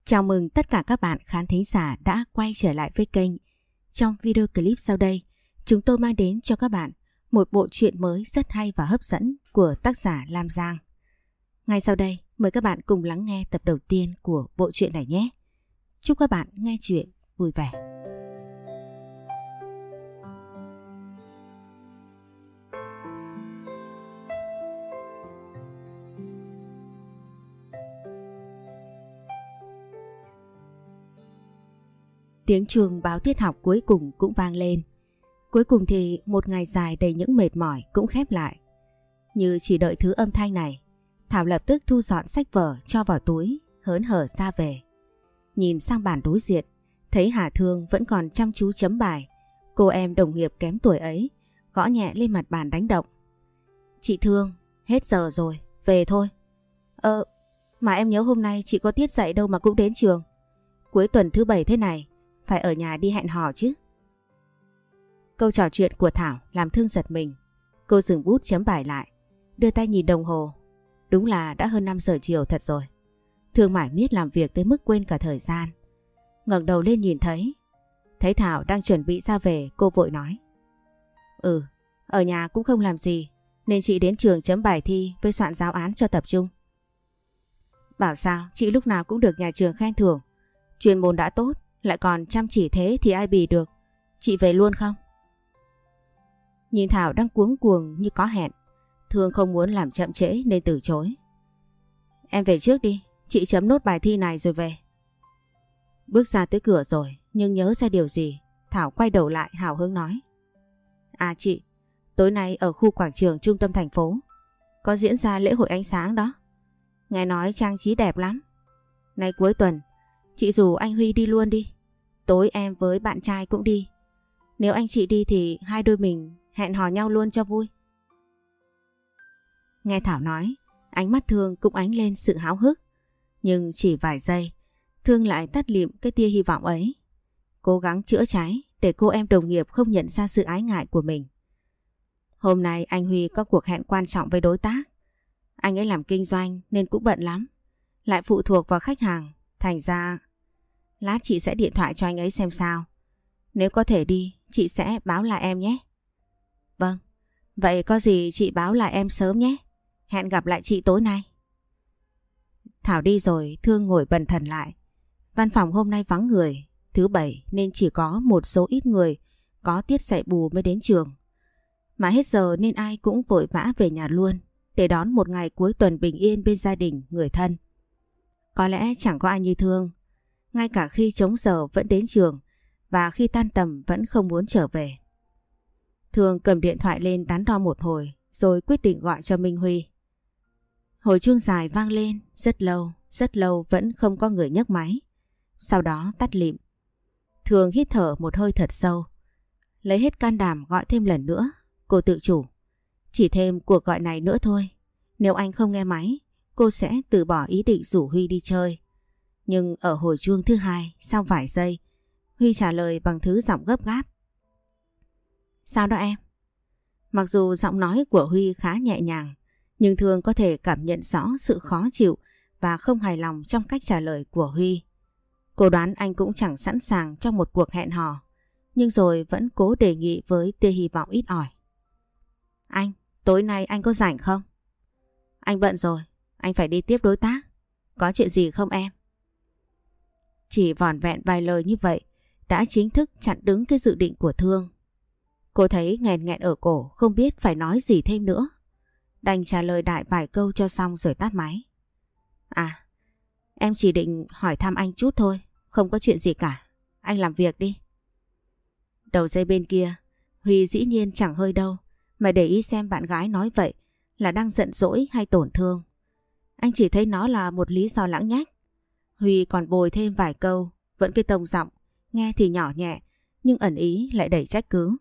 Chào mừng tất cả các bạn khán thính giả đã quay trở lại với kênh. Trong video clip sau đây, chúng tôi mang đến cho các bạn một bộ truyện mới rất hay và hấp dẫn của tác giả Lam Giang. Ngay sau đây, mời các bạn cùng lắng nghe tập đầu tiên của bộ truyện này nhé. Chúc các bạn nghe truyện vui vẻ. Tiếng chuông báo tiết học cuối cùng cũng vang lên. Cuối cùng thì một ngày dài đầy những mệt mỏi cũng khép lại. Như chỉ đợi thứ âm thanh này, Thảo lập tức thu dọn sách vở cho vào túi, hớn hở ra về. Nhìn sang bàn đối diện, thấy Hà Thương vẫn còn chăm chú chấm bài. Cô em đồng nghiệp kém tuổi ấy gõ nhẹ lên mặt bàn đánh động. Chị Thương, hết giờ rồi, về thôi. Mà em nhớ hôm nay chị có tiết dạy đâu mà cũng đến trường. Cuối tuần thứ bảy thế này, phải ở nhà đi hẹn hò chứ. Câu trò chuyện của Thảo làm Thương giật mình. Cô dừng bút chấm bài lại, đưa tay nhìn đồng hồ. Đúng là đã hơn 5 giờ chiều thật rồi. Thương mải miết làm việc tới mức quên cả thời gian. Ngẩng đầu lên nhìn thấy Thảo đang chuẩn bị ra về, cô vội nói. Ở nhà cũng không làm gì, nên chị đến trường chấm bài thi với soạn giáo án cho tập trung. Bảo sao chị lúc nào cũng được nhà trường khen thưởng. Chuyên môn đã tốt, lại còn chăm chỉ thế thì ai bì được. Chị về luôn không? Nhìn Thảo đang cuống cuồng như có hẹn, Thương không muốn làm chậm trễ nên từ chối. Em về trước đi, chị chấm nốt bài thi này rồi về. Bước ra tới cửa rồi, nhưng nhớ ra điều gì, Thảo quay đầu lại hào hứng nói. À chị, tối nay ở khu quảng trường trung tâm thành phố có diễn ra lễ hội ánh sáng đó. Nghe nói trang trí đẹp lắm. Nay cuối tuần, chị rủ anh Huy đi luôn đi. Tối em với bạn trai cũng đi. Nếu anh chị đi thì hai đôi mình hẹn hò nhau luôn cho vui. Nghe Thảo nói, ánh mắt Thương cũng ánh lên sự háo hức. Nhưng chỉ vài giây, Thương lại tắt lịm cái tia hy vọng ấy. Cố gắng chữa cháy để cô em đồng nghiệp không nhận ra sự ái ngại của mình. Hôm nay anh Huy có cuộc hẹn quan trọng với đối tác. Anh ấy làm kinh doanh nên cũng bận lắm. Lại phụ thuộc vào khách hàng. Thành ra, lát chị sẽ điện thoại cho anh ấy xem sao. Nếu có thể đi, chị sẽ báo lại em nhé. Vâng, vậy có gì chị báo lại em sớm nhé. Hẹn gặp lại chị tối nay. Thảo đi rồi, Thương ngồi bần thần lại. Văn phòng hôm nay vắng người, thứ bảy nên chỉ có một số ít người có tiết dạy bù mới đến trường. Mà hết giờ nên ai cũng vội vã về nhà luôn để đón một ngày cuối tuần bình yên bên gia đình, người thân. Có lẽ chẳng có ai như Thương, ngay cả khi trống giờ vẫn đến trường và khi tan tầm vẫn không muốn trở về. Thương cầm điện thoại lên đắn đo một hồi rồi quyết định gọi cho Minh Huy. Hồi chuông dài vang lên rất lâu vẫn không có người nhấc máy. Sau đó tắt lịm. Thương hít thở một hơi thật sâu, lấy hết can đảm gọi thêm lần nữa. Cô tự chủ, chỉ thêm cuộc gọi này nữa thôi. Nếu anh không nghe máy, cô sẽ từ bỏ ý định rủ Huy đi chơi. Nhưng ở hồi chuông thứ hai, sau vài giây, Huy trả lời bằng thứ giọng gấp gáp. Sao đó em? Mặc dù giọng nói của Huy khá nhẹ nhàng, nhưng Thương có thể cảm nhận rõ sự khó chịu và không hài lòng trong cách trả lời của Huy. Cô đoán anh cũng chẳng sẵn sàng trong một cuộc hẹn hò, nhưng rồi vẫn cố đề nghị với tia hy vọng ít ỏi. Anh, tối nay anh có rảnh không? Anh bận rồi, anh phải đi tiếp đối tác. Có chuyện gì không em? Chỉ vỏn vẹn vài lời như vậy đã chính thức chặn đứng cái dự định của Thương. Cô thấy nghẹn nghẹn ở cổ, không biết phải nói gì thêm nữa. Đành trả lời đại vài câu cho xong rồi tắt máy. À, em chỉ định hỏi thăm anh chút thôi, không có chuyện gì cả. Anh làm việc đi. Đầu dây bên kia, Huy dĩ nhiên chẳng hơi đâu mà để ý xem bạn gái nói vậy là đang giận dỗi hay tổn thương. Anh chỉ thấy nó là một lý do lãng nhách. Huy còn bồi thêm vài câu, vẫn cái tông giọng, nghe thì nhỏ nhẹ nhưng ẩn ý lại đầy trách cứ.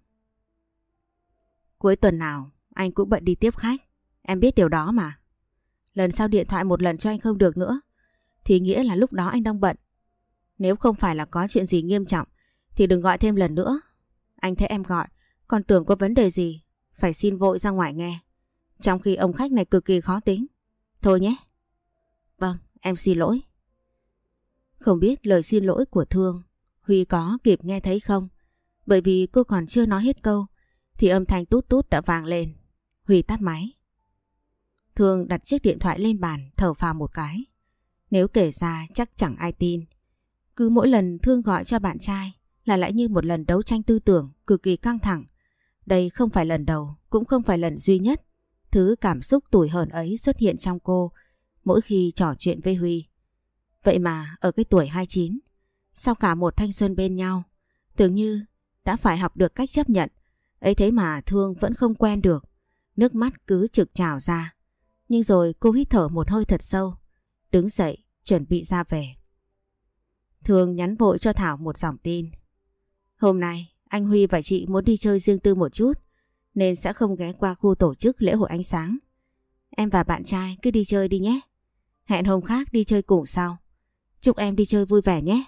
Cuối tuần nào anh cũng bận đi tiếp khách, em biết điều đó mà. Lần sau điện thoại một lần cho anh không được nữa thì nghĩa là lúc đó anh đang bận. Nếu không phải là có chuyện gì nghiêm trọng thì đừng gọi thêm lần nữa. Anh thấy em gọi còn tưởng có vấn đề gì, phải xin vội ra ngoài nghe. Trong khi ông khách này cực kỳ khó tính. Thôi nhé. Vâng, em xin lỗi. Không biết lời xin lỗi của Thương Huy có kịp nghe thấy không? Bởi vì cô còn chưa nói hết câu thì âm thanh tút tút đã vang lên. Huy tắt máy. Thương đặt chiếc điện thoại lên bàn, thở phào một cái. Nếu kể ra chắc chẳng ai tin. Cứ mỗi lần Thương gọi cho bạn trai là lại như một lần đấu tranh tư tưởng cực kỳ căng thẳng. Đây không phải lần đầu, cũng không phải lần duy nhất. Thứ cảm xúc tủi hờn ấy xuất hiện trong cô mỗi khi trò chuyện với Huy. Vậy mà ở cái tuổi 29, sau cả một thanh xuân bên nhau, tưởng như đã phải học được cách chấp nhận. Ấy thế mà Thương vẫn không quen được. Nước mắt cứ trực trào ra. Nhưng rồi cô hít thở một hơi thật sâu, đứng dậy chuẩn bị ra về. Thương nhắn vội cho Thảo một dòng tin. Hôm nay anh Huy và chị muốn đi chơi riêng tư một chút nên sẽ không ghé qua khu tổ chức lễ hội ánh sáng. Em và bạn trai cứ đi chơi đi nhé. Hẹn hôm khác đi chơi cùng sau. Chúc em đi chơi vui vẻ nhé.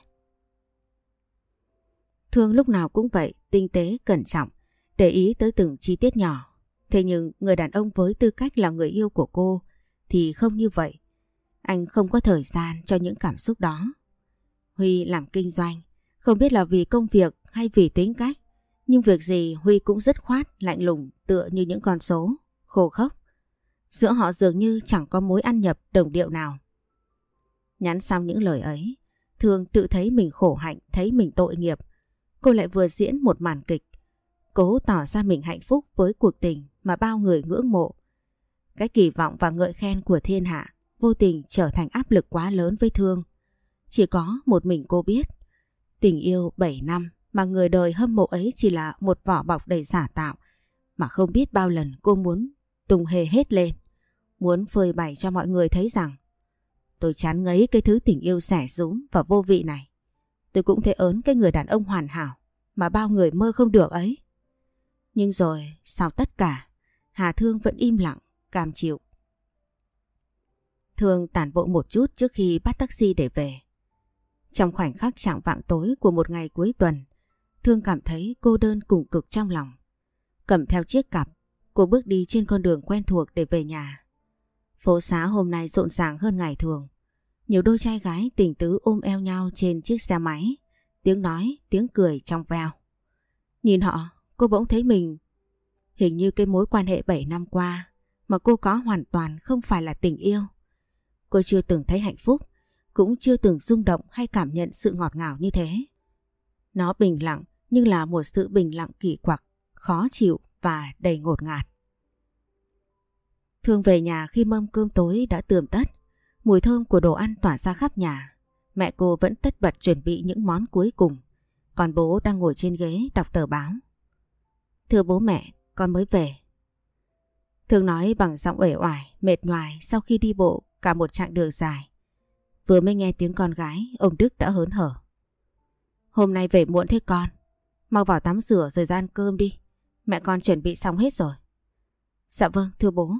Thương lúc nào cũng vậy, tinh tế, cẩn trọng, để ý tới từng chi tiết nhỏ. Thế nhưng người đàn ông với tư cách là người yêu của cô thì không như vậy. Anh không có thời gian cho những cảm xúc đó. Huy làm kinh doanh, không biết là vì công việc hay vì tính cách, nhưng việc gì Huy cũng dứt khoát, lạnh lùng tựa như những con số, khô khốc. Giữa họ dường như chẳng có mối ăn nhập đồng điệu nào. Nhắn xong những lời ấy, Thương tự thấy mình khổ hạnh, thấy mình tội nghiệp. Cô lại vừa diễn một màn kịch, cố tỏ ra mình hạnh phúc với cuộc tình mà bao người ngưỡng mộ. Cái kỳ vọng và ngợi khen của thiên hạ vô tình trở thành áp lực quá lớn với Thương. Chỉ có một mình cô biết, tình yêu 7 năm mà người đời hâm mộ ấy chỉ là một vỏ bọc đầy giả tạo, mà không biết bao lần cô muốn tung hề hết lên, muốn phơi bày cho mọi người thấy rằng tôi chán ngấy cái thứ tình yêu rẻ rúm và vô vị này. Tôi cũng thấy ớn cái người đàn ông hoàn hảo mà bao người mơ không được ấy. Nhưng rồi sau tất cả, Hà Thương vẫn im lặng, cam chịu. Thương tản bộ một chút trước khi bắt taxi để về. Trong khoảnh khắc chạng vạng tối của một ngày cuối tuần, Thương cảm thấy cô đơn cùng cực trong lòng. Cầm theo chiếc cặp, cô bước đi trên con đường quen thuộc để về nhà. Phố xá hôm nay rộn ràng hơn ngày thường. Nhiều đôi trai gái tình tứ ôm eo nhau trên chiếc xe máy, tiếng nói, tiếng cười trong veo. Nhìn họ, cô bỗng thấy mình hình như cái mối quan hệ 7 năm qua mà cô có hoàn toàn không phải là tình yêu. Cô chưa từng thấy hạnh phúc, cũng chưa từng rung động hay cảm nhận sự ngọt ngào như thế. Nó bình lặng nhưng là một sự bình lặng kỳ quặc, khó chịu và đầy ngột ngạt. Thương về nhà khi mâm cơm tối đã tươm tất. Mùi thơm của đồ ăn tỏa ra khắp nhà. Mẹ cô vẫn tất bật chuẩn bị những món cuối cùng. Còn bố đang ngồi trên ghế đọc tờ báo. Thưa bố mẹ, con mới về. Thương nói bằng giọng uể oải, mệt nhoài sau khi đi bộ cả một chặng đường dài. Vừa mới nghe tiếng con gái, ông Đức đã hớn hở. Hôm nay về muộn thế con. Mau vào tắm rửa rồi ra ăn cơm đi. Mẹ con chuẩn bị xong hết rồi. Dạ vâng, thưa bố.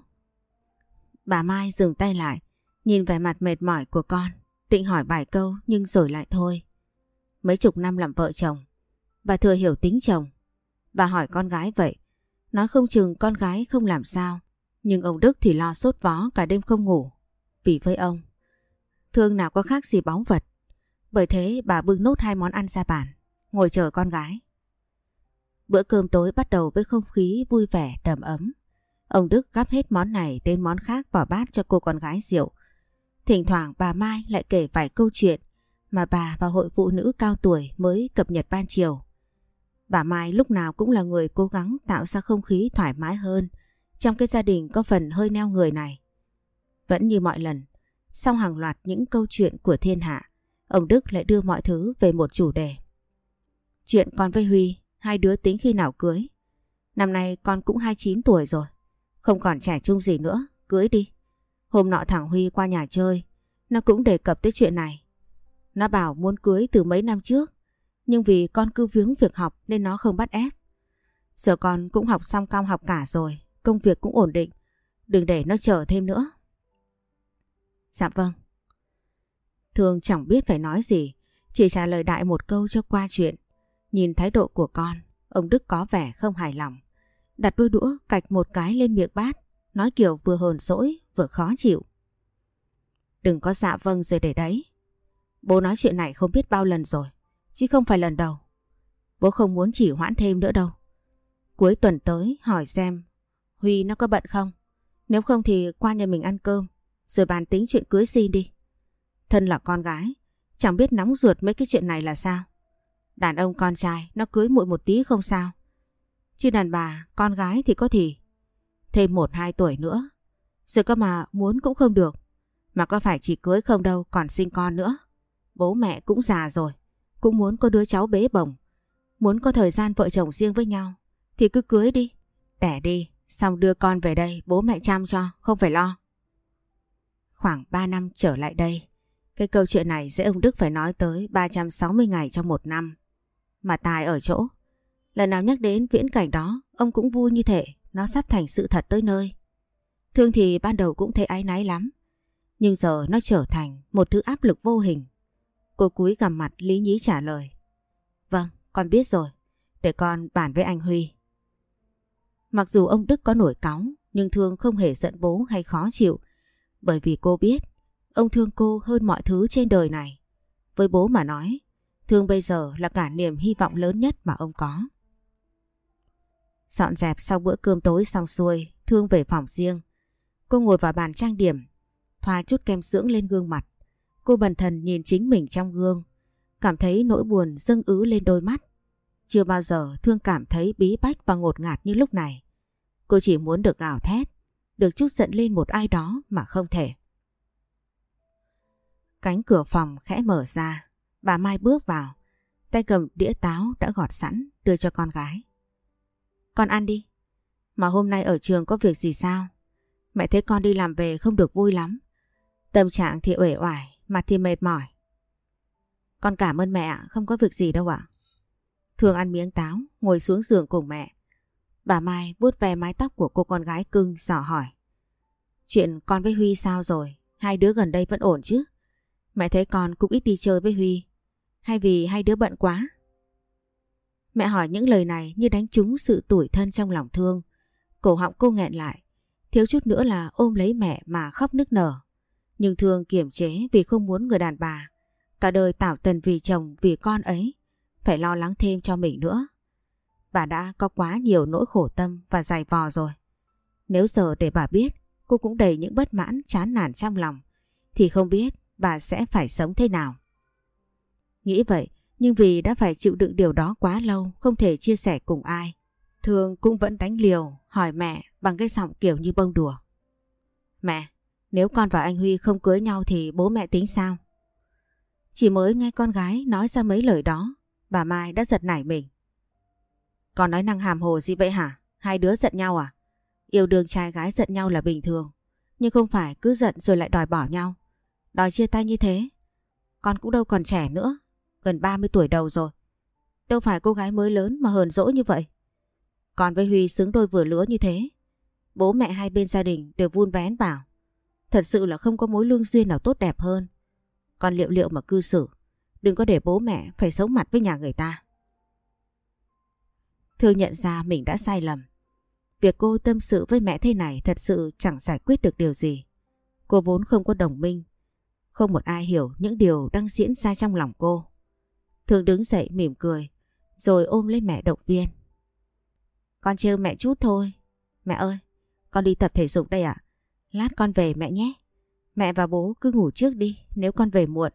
Bà Mai dừng tay lại, nhìn vẻ mặt mệt mỏi của con, định hỏi vài câu nhưng rồi lại thôi. Mấy chục năm làm vợ chồng, bà thừa hiểu tính chồng. Bà hỏi con gái vậy, nói không chừng con gái không làm sao, nhưng ông Đức thì lo sốt vó cả đêm không ngủ. Vì với ông, Thương nào có khác gì báu vật. Bởi thế bà bưng nốt 2 món ăn ra bàn, ngồi chờ con gái. Bữa cơm tối bắt đầu với không khí vui vẻ đầm ấm. Ông Đức gắp hết món này đến món khác vào bát cho cô con gái rượu. Thỉnh thoảng bà Mai lại kể vài câu chuyện mà bà và hội phụ nữ cao tuổi mới cập nhật ban chiều. Bà Mai lúc nào cũng là người cố gắng tạo ra không khí thoải mái hơn trong cái gia đình có phần hơi neo người này. Vẫn như mọi lần, sau hàng loạt những câu chuyện của thiên hạ, ông Đức lại đưa mọi thứ về một chủ đề. Chuyện con với Huy, hai đứa tính khi nào cưới? Năm nay con cũng 29 tuổi rồi, không còn trẻ trung gì nữa, cưới đi. Hôm nọ thằng Huy qua nhà chơi, nó cũng đề cập tới chuyện này. Nó bảo muốn cưới từ mấy năm trước, nhưng vì con cứ vướng việc học nên nó không bắt ép. Giờ con cũng học xong cao học cả rồi, công việc cũng ổn định, đừng để nó chờ thêm nữa. Dạ vâng. Thương chẳng biết phải nói gì, chỉ trả lời đại một câu cho qua chuyện. Nhìn thái độ của con, ông Đức có vẻ không hài lòng. Đặt đôi đũa cạch một cái lên miệng bát, nói kiểu vừa hờn dỗi vừa khó chịu. Đừng có dạ vâng rồi để đấy. Bố nói chuyện này không biết bao lần rồi, chứ không phải lần đầu. Bố không muốn chỉ hoãn thêm nữa đâu. Cuối tuần tới hỏi xem Huy nó có bận không? Nếu không thì qua nhà mình ăn cơm, rồi bàn tính chuyện cưới xin đi. Thân là con gái, chẳng biết nóng ruột mấy cái chuyện này là sao. Đàn ông con trai nó cưới muộn một tí không sao. Chứ đàn bà, con gái thì có thì. Thêm 1-2 tuổi nữa, rồi cơ mà muốn cũng không được. Mà có phải chỉ cưới không đâu, còn sinh con nữa. Bố mẹ cũng già rồi, cũng muốn có đứa cháu bế bồng. Muốn có thời gian vợ chồng riêng với nhau, thì cứ cưới đi, đẻ đi, xong đưa con về đây bố mẹ chăm cho, không phải lo. Khoảng 3 năm trở lại đây, cái câu chuyện này sẽ ông Đức phải nói tới 360 ngày trong một năm. Mà tài ở chỗ, lần nào nhắc đến viễn cảnh đó, ông cũng vui như thể nó sắp thành sự thật tới nơi. Thương thì ban đầu cũng thấy áy náy lắm, nhưng giờ nó trở thành một thứ áp lực vô hình. Cô cúi gằm mặt lý nhí trả lời. Vâng, con biết rồi, để con bàn với anh Huy. Mặc dù ông Đức có nổi cáu, nhưng Thương không hề giận bố hay khó chịu, bởi vì cô biết ông thương cô hơn mọi thứ trên đời này. Với bố mà nói, Thương bây giờ là cả niềm hy vọng lớn nhất mà ông có. Dọn dẹp sau bữa cơm tối xong xuôi, Thương về phòng riêng. Cô ngồi vào bàn trang điểm, thoa chút kem dưỡng lên gương mặt. Cô bần thần nhìn chính mình trong gương, cảm thấy nỗi buồn dâng ứ lên đôi mắt. Chưa bao giờ Thương cảm thấy bí bách và ngột ngạt như lúc này. Cô chỉ muốn được gào thét, được trút giận lên một ai đó mà không thể. Cánh cửa phòng khẽ mở ra, bà Mai bước vào, tay cầm đĩa táo đã gọt sẵn đưa cho con gái. Con ăn đi. Mà hôm nay ở trường có việc gì sao? Mẹ thấy con đi làm về không được vui lắm. Tâm trạng thì uể oải, mặt thì mệt mỏi. Con cảm ơn mẹ ạ, không có việc gì đâu ạ. Thương ăn miếng táo, ngồi xuống giường cùng mẹ. Bà Mai vuốt ve mái tóc của cô con gái cưng, dò hỏi. Chuyện con với Huy sao rồi? Hai đứa gần đây vẫn ổn chứ? Mẹ thấy con cũng ít đi chơi với Huy. Hay vì hai đứa bận quá? Mẹ hỏi những lời này như đánh trúng sự tủi thân trong lòng Thương. Cổ họng cô nghẹn lại, thiếu chút nữa là ôm lấy mẹ mà khóc nức nở. Nhưng Thương kiềm chế vì không muốn người đàn bà cả đời tảo tần vì chồng vì con ấy phải lo lắng thêm cho mình nữa. Bà đã có quá nhiều nỗi khổ tâm và dày vò rồi. Nếu giờ để bà biết cô cũng đầy những bất mãn chán nản trong lòng, thì không biết bà sẽ phải sống thế nào. Nghĩ vậy, nhưng vì đã phải chịu đựng điều đó quá lâu, không thể chia sẻ cùng ai, Thương cũng vẫn đánh liều hỏi mẹ bằng cái giọng kiểu như bông đùa. Mẹ, nếu con và anh Huy không cưới nhau thì bố mẹ tính sao? Chỉ mới nghe con gái nói ra mấy lời đó, bà Mai đã giật nảy mình. Con nói năng hàm hồ gì vậy hả? Hai đứa giận nhau à? Yêu đương trai gái giận nhau là bình thường, nhưng không phải cứ giận rồi lại đòi bỏ nhau, đòi chia tay như thế. Con cũng đâu còn trẻ nữa, gần 30 tuổi đầu rồi. Đâu phải cô gái mới lớn mà hờn dỗi như vậy. Con với Huy xứng đôi vừa lứa như thế. Bố mẹ hai bên gia đình đều vun vén bảo. Thật sự là không có mối lương duyên nào tốt đẹp hơn. Con liệu liệu mà cư xử, đừng có để bố mẹ phải sống mặt với nhà người ta. Thương nhận ra mình đã sai lầm. Việc cô tâm sự với mẹ thế này thật sự chẳng giải quyết được điều gì. Cô vốn không có đồng minh, không một ai hiểu những điều đang diễn ra trong lòng cô. Thương đứng dậy mỉm cười, rồi ôm lấy mẹ động viên. Con trêu mẹ chút thôi. Mẹ ơi, con đi tập thể dục đây ạ. Lát con về mẹ nhé. Mẹ và bố cứ ngủ trước đi nếu con về muộn.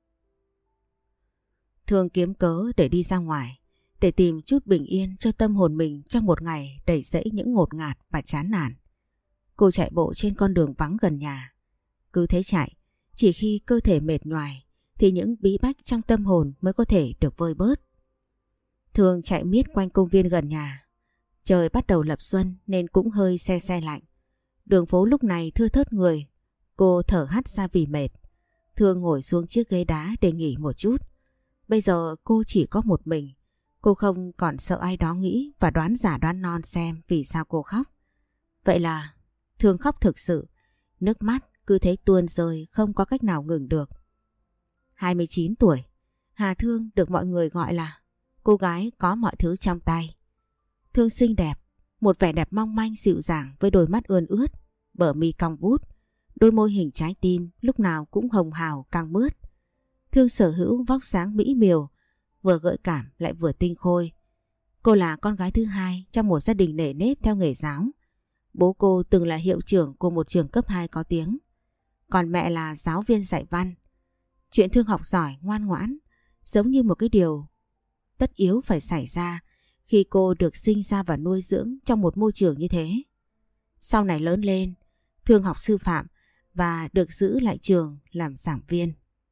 Thương kiếm cớ để đi ra ngoài, để tìm chút bình yên cho tâm hồn mình trong một ngày đầy rẫy những ngột ngạt và chán nản. Cô chạy bộ trên con đường vắng gần nhà. Cứ thế chạy, chỉ khi cơ thể mệt nhoài thì những bí bách trong tâm hồn mới có thể được vơi bớt. Thương chạy miết quanh công viên gần nhà. Trời bắt đầu lập xuân nên cũng hơi se se lạnh. Đường phố lúc này thưa thớt người. Cô thở hắt ra vì mệt. Thương ngồi xuống chiếc ghế đá để nghỉ một chút. Bây giờ cô chỉ có một mình. Cô không còn sợ ai đó nghĩ và đoán giả đoán non xem vì sao cô khóc. Vậy là Thương khóc thực sự. Nước mắt cứ thế tuôn rơi không có cách nào ngừng được. 29 tuổi, Hà Thương được mọi người gọi là cô gái có mọi thứ trong tay. Thương xinh đẹp, một vẻ đẹp mong manh dịu dàng với đôi mắt ươn ướt, bờ mi cong vút, đôi môi hình trái tim lúc nào cũng hồng hào căng mướt. Thương sở hữu vóc dáng mỹ miều, vừa gợi cảm lại vừa tinh khôi. Cô là con gái thứ hai trong một gia đình nề nếp theo nghề giáo. Bố cô từng là hiệu trưởng của một trường cấp 2 có tiếng. Còn mẹ là giáo viên dạy văn. Chuyện Thương học giỏi, ngoan ngoãn, giống như một cái điều tất yếu phải xảy ra khi cô được sinh ra và nuôi dưỡng trong một môi trường như thế. Sau này lớn lên, Thương học sư phạm và được giữ lại trường làm giảng viên.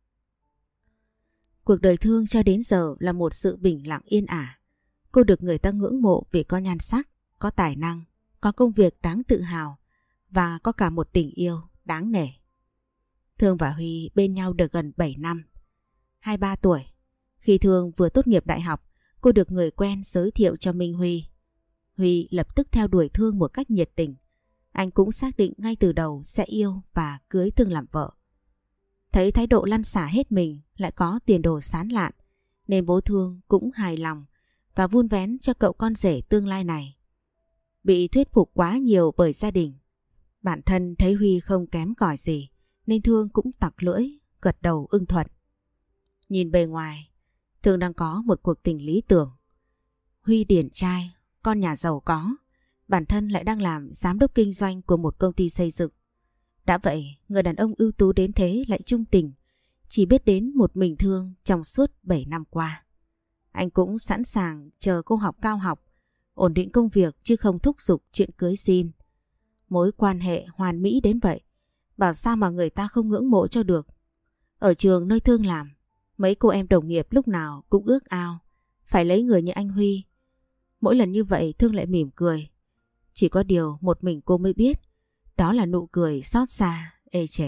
Cuộc đời Thương cho đến giờ là một sự bình lặng yên ả. Cô được người ta ngưỡng mộ vì có nhan sắc, có tài năng, có công việc đáng tự hào và có cả một tình yêu đáng nể. Thương và Huy bên nhau được gần 7 năm. 23 tuổi, khi Thương vừa tốt nghiệp đại học, cô được người quen giới thiệu cho Minh Huy. Huy lập tức theo đuổi Thương một cách nhiệt tình. Anh cũng xác định ngay từ đầu sẽ yêu và cưới Thương làm vợ. Thấy thái độ lăn xả hết mình lại có tiền đồ sáng lạn, nên bố Thương cũng hài lòng và vun vén cho cậu con rể tương lai này. Bị thuyết phục quá nhiều bởi gia đình, bản thân thấy Huy không kém cỏi gì, nên Thương cũng tặc lưỡi, gật đầu ưng thuận. Nhìn bề ngoài, Thương đang có một cuộc tình lý tưởng. Huy điển trai, con nhà giàu có, bản thân lại đang làm giám đốc kinh doanh của một công ty xây dựng. Đã vậy, người đàn ông ưu tú đến thế lại chung tình, chỉ biết đến một mình Thương trong suốt 7 năm qua. Anh cũng sẵn sàng chờ cô học cao học, ổn định công việc chứ không thúc giục chuyện cưới xin. Mối quan hệ hoàn mỹ đến vậy, bảo sao mà người ta không ngưỡng mộ cho được. Ở trường nơi Thương làm, mấy cô em đồng nghiệp lúc nào cũng ước ao phải lấy người như anh Huy. Mỗi lần như vậy Thương lại mỉm cười. Chỉ có điều một mình cô mới biết, đó là nụ cười xót xa, ê chề.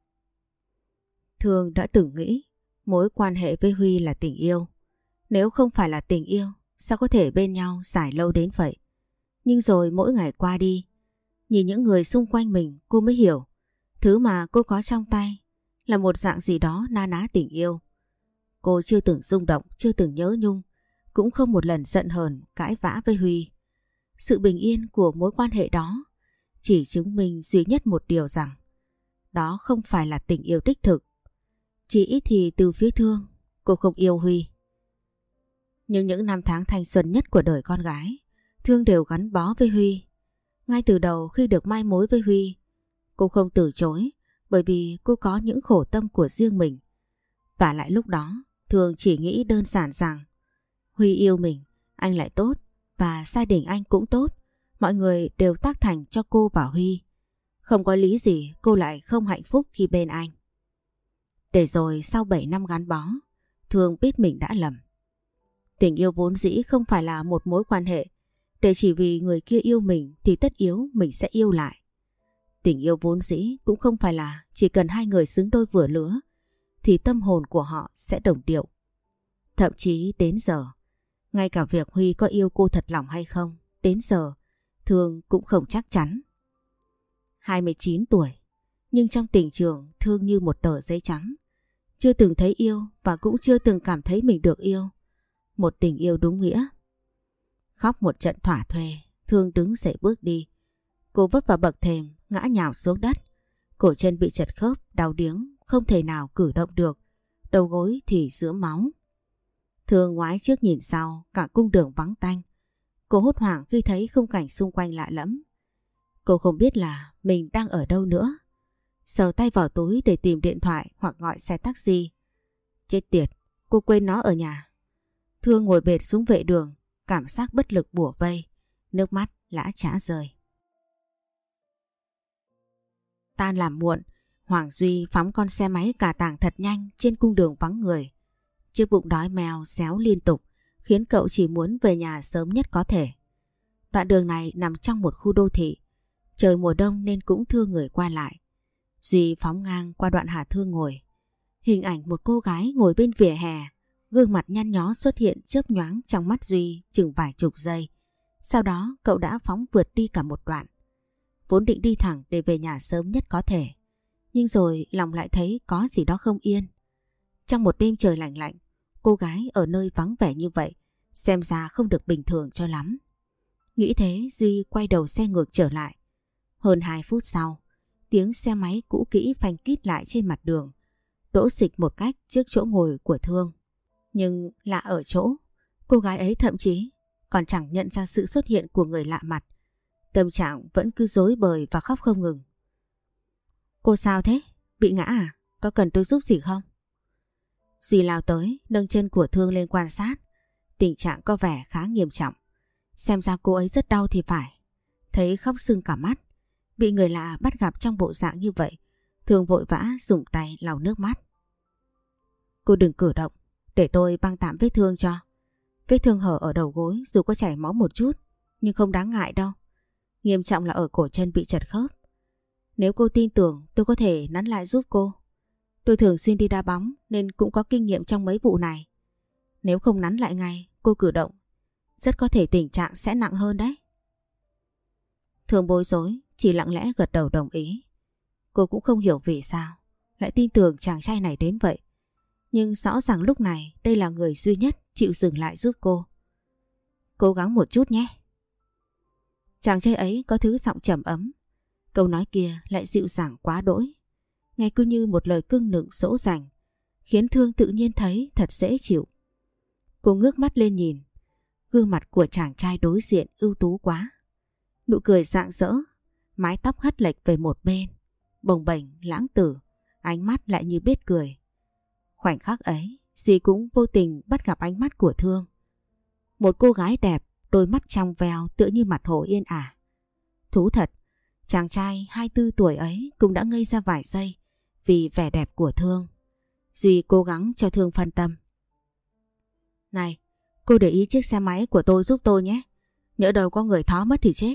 Thương đã từng nghĩ mối quan hệ với Huy là tình yêu. Nếu không phải là tình yêu, sao có thể bên nhau dài lâu đến vậy? Nhưng rồi mỗi ngày qua đi, nhìn những người xung quanh mình, cô mới hiểu thứ mà cô có trong tay là một dạng gì đó na ná tình yêu. Cô chưa từng rung động, chưa từng nhớ nhung, cũng không một lần giận hờn, cãi vã với Huy. Sự bình yên của mối quan hệ đó chỉ chứng minh duy nhất một điều rằng đó không phải là tình yêu đích thực. Chỉ ít thì từ phía Thương, cô không yêu Huy. Nhưng những năm tháng thanh xuân nhất của đời con gái, Thương đều gắn bó với Huy. Ngay từ đầu khi được mai mối với Huy, cô không từ chối bởi vì cô có những khổ tâm của riêng mình. Và lại lúc đó, Thương chỉ nghĩ đơn giản rằng Huy yêu mình, anh lại tốt và gia đình anh cũng tốt. Mọi người đều tác thành cho cô và Huy. Không có lý gì cô lại không hạnh phúc khi bên anh. Để rồi sau 7 năm gắn bó, Thương biết mình đã lầm. Tình yêu vốn dĩ không phải là một mối quan hệ để chỉ vì người kia yêu mình thì tất yếu mình sẽ yêu lại. Tình yêu vốn dĩ cũng không phải là chỉ cần hai người xứng đôi vừa lứa thì tâm hồn của họ sẽ đồng điệu. Thậm chí đến giờ, ngay cả việc Huy có yêu cô thật lòng hay không, đến giờ Thương cũng không chắc chắn. 29 tuổi, nhưng trong tình trường Thương như một tờ giấy trắng. Chưa từng thấy yêu và cũng chưa từng cảm thấy mình được yêu. Một tình yêu đúng nghĩa. Khóc một trận thỏa thuê, Thương đứng dậy bước đi. Cô vấp vào bậc thềm, ngã nhào xuống đất. Cổ chân bị chật khớp, đau điếng, không thể nào cử động được. Đầu gối thì rữa máu. Thương ngoái trước nhìn sau, cả cung đường vắng tanh. Cô hốt hoảng khi thấy khung cảnh xung quanh lạ lẫm. Cô không biết là mình đang ở đâu nữa. Sờ tay vào túi để tìm điện thoại hoặc gọi xe taxi. Chết tiệt, cô quên nó ở nhà. Thương ngồi bệt xuống vệ đường, cảm giác bất lực bủa vây, nước mắt lã chã rơi. Tan làm muộn, Hoàng Duy phóng con xe máy cà tàng thật nhanh trên cung đường vắng người. Chiếc bụng đói meo xéo liên tục, khiến cậu chỉ muốn về nhà sớm nhất có thể. Đoạn đường này nằm trong một khu đô thị. Trời mùa đông nên cũng thưa người qua lại. Duy phóng ngang qua đoạn Hà Thương ngồi. Hình ảnh một cô gái ngồi bên vỉa hè, gương mặt nhăn nhó xuất hiện chớp nhoáng trong mắt Duy chừng vài chục giây. Sau đó cậu đã phóng vượt đi cả một đoạn. Vốn định đi thẳng để về nhà sớm nhất có thể. Nhưng rồi lòng lại thấy có gì đó không yên. Trong một đêm trời lạnh lạnh, cô gái ở nơi vắng vẻ như vậy xem ra không được bình thường cho lắm. Nghĩ thế Duy quay đầu xe ngược trở lại. Hơn 2 phút sau, tiếng xe máy cũ kỹ phanh kít lại trên mặt đường. đỗ xịch một cách trước chỗ ngồi của Thương. Nhưng lạ ở chỗ, cô gái ấy thậm chí còn chẳng nhận ra sự xuất hiện của người lạ mặt. Tâm trạng vẫn cứ rối bời và khóc không ngừng. Cô sao thế? Bị ngã à? Có cần tôi giúp gì không? Duy lao tới, nâng chân của Thương lên quan sát. Tình trạng có vẻ khá nghiêm trọng. Xem ra cô ấy rất đau thì phải. Thấy khóc sưng cả mắt. Bị người lạ bắt gặp trong bộ dạng như vậy, Thương vội vã dùng tay lau nước mắt. Cô đừng cử động, để tôi băng tạm vết thương cho. Vết thương hở ở đầu gối dù có chảy máu một chút, nhưng không đáng ngại đâu. Nghiêm trọng là ở cổ chân bị trật khớp. Nếu cô tin tưởng tôi có thể nắn lại giúp cô. Tôi thường xuyên đi đá bóng nên cũng có kinh nghiệm trong mấy vụ này. Nếu không nắn lại ngay, cô cử động, rất có thể tình trạng sẽ nặng hơn đấy. Thương bối rối, chỉ lặng lẽ gật đầu đồng ý. Cô cũng không hiểu vì sao lại tin tưởng chàng trai này đến vậy. Nhưng rõ ràng lúc này đây là người duy nhất chịu dừng lại giúp cô. Cố gắng một chút nhé. Chàng trai ấy có thứ giọng trầm ấm. Câu nói kia lại dịu dàng quá đỗi. Nghe cứ như một lời cưng nựng dỗ dành, khiến Thương tự nhiên thấy thật dễ chịu. Cô ngước mắt lên nhìn. Gương mặt của chàng trai đối diện ưu tú quá. Nụ cười rạng rỡ, mái tóc hất lệch về một bên, bồng bềnh lãng tử, ánh mắt lại như biết cười. Khoảnh khắc ấy, Duy cũng vô tình bắt gặp ánh mắt của Thương. Một cô gái đẹp, đôi mắt trong veo tựa như mặt hồ yên ả. Thú thật, chàng trai 24 tuổi ấy cũng đã ngây ra vài giây vì vẻ đẹp của Thương. Duy cố gắng cho Thương phân tâm. Này, cô để ý chiếc xe máy của tôi giúp tôi nhé. Nhỡ đâu có người thó mất thì chết.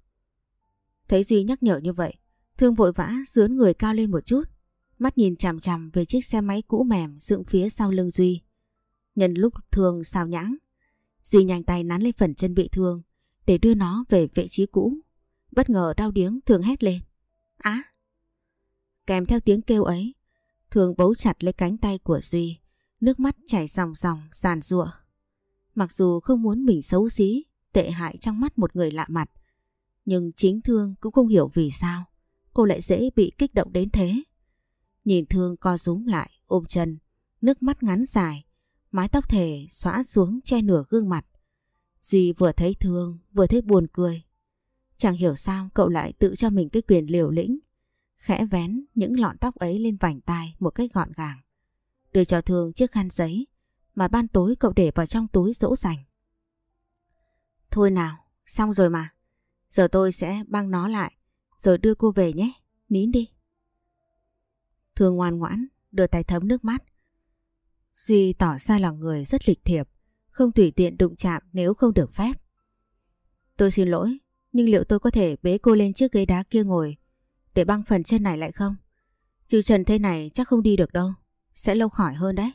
Thấy Duy nhắc nhở như vậy, Thương vội vã dướn người cao lên một chút, mắt nhìn chằm chằm về chiếc xe máy cũ mềm dựng phía sau lưng Duy. Nhân lúc Thương sao nhãng, Duy nhanh tay nắn lên phần chân bị thương để đưa nó về vị trí cũ. Bất ngờ đau điếng, Thương hét lên. Á! Kèm theo tiếng kêu ấy, Thương bấu chặt lấy cánh tay của Duy, nước mắt chảy ròng ròng giàn giụa. Mặc dù không muốn mình xấu xí, tệ hại trong mắt một người lạ mặt, nhưng chính Thương cũng không hiểu vì sao cô lại dễ bị kích động đến thế. Nhìn Thương co rúm lại, ôm chân, nước mắt ngắn dài, mái tóc thề xõa xuống che nửa gương mặt. Duy vừa thấy thương, vừa thấy buồn cười. Chẳng hiểu sao cậu lại tự cho mình cái quyền liều lĩnh, khẽ vén những lọn tóc ấy lên vành tai một cách gọn gàng. Đưa cho Thương chiếc khăn giấy mà ban tối cậu để vào trong túi dỗ dành. Thôi nào, xong rồi mà. Giờ tôi sẽ băng nó lại, rồi đưa cô về nhé, nín đi. Thương ngoan ngoãn, đưa tay thấm nước mắt. Duy tỏ ra là người rất lịch thiệp, không tùy tiện đụng chạm nếu không được phép. Tôi xin lỗi, nhưng liệu tôi có thể bế cô lên chiếc ghế đá kia ngồi để băng phần chân này lại không? Chứ trần thế này chắc không đi được đâu, sẽ lâu khỏi hơn đấy.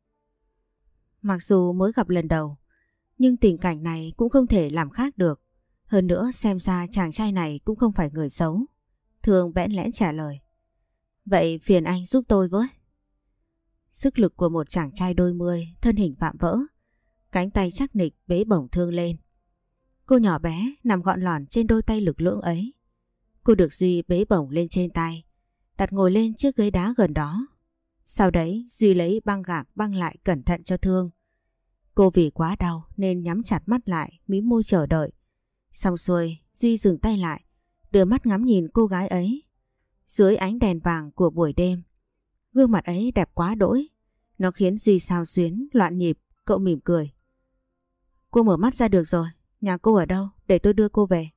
Mặc dù mới gặp lần đầu, nhưng tình cảnh này cũng không thể làm khác được. Hơn nữa xem ra chàng trai này cũng không phải người xấu. Thương bẽn lẽn trả lời. Vậy phiền anh giúp tôi với. Sức lực của một chàng trai đôi mươi, thân hình vạm vỡ, cánh tay chắc nịch bế bổng Thương lên. Cô nhỏ bé nằm gọn lỏn trên đôi tay lực lưỡng ấy. Cô được Duy bế bổng lên trên tay, đặt ngồi lên chiếc ghế đá gần đó. Sau đấy Duy lấy băng gạc băng lại cẩn thận cho Thương. Cô vì quá đau nên nhắm chặt mắt lại, mím môi chờ đợi. Xong xuôi, Duy dừng tay lại, đưa mắt ngắm nhìn cô gái ấy. Dưới ánh đèn vàng của buổi đêm, gương mặt ấy đẹp quá đỗi. Nó khiến Duy xao xuyến, loạn nhịp. Cậu mỉm cười. Cô mở mắt ra được rồi. Nhà cô ở đâu? Để tôi đưa cô về.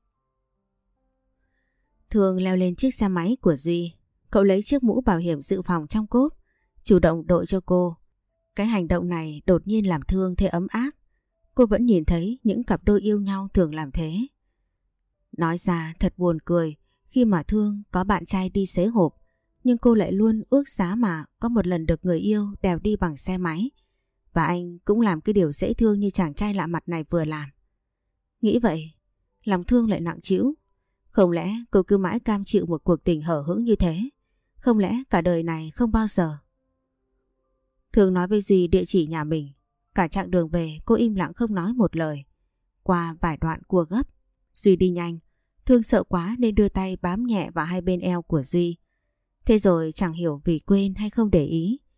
Thương leo lên chiếc xe máy của Duy. Cậu lấy chiếc mũ bảo hiểm dự phòng trong cốp, chủ động đội cho cô. Cái hành động này đột nhiên làm Thương thấy ấm áp. Cô vẫn nhìn thấy những cặp đôi yêu nhau thường làm thế. Nói ra thật buồn cười khi mà Thương có bạn trai đi xế hộp, nhưng cô lại luôn ước giá mà có một lần được người yêu đèo đi bằng xe máy. Và anh cũng làm cái điều dễ thương như chàng trai lạ mặt này vừa làm. Nghĩ vậy, lòng Thương lại nặng trĩu. Không lẽ cô cứ mãi cam chịu một cuộc tình hở hững như thế? Không lẽ cả đời này không bao giờ? Thương nói với Duy địa chỉ nhà mình. Cả chặng đường về cô im lặng không nói một lời. Qua vài đoạn cua gấp, Duy đi nhanh. Thương sợ quá nên đưa tay bám nhẹ vào hai bên eo của Duy. Thế rồi chẳng hiểu vì quên hay không để ý,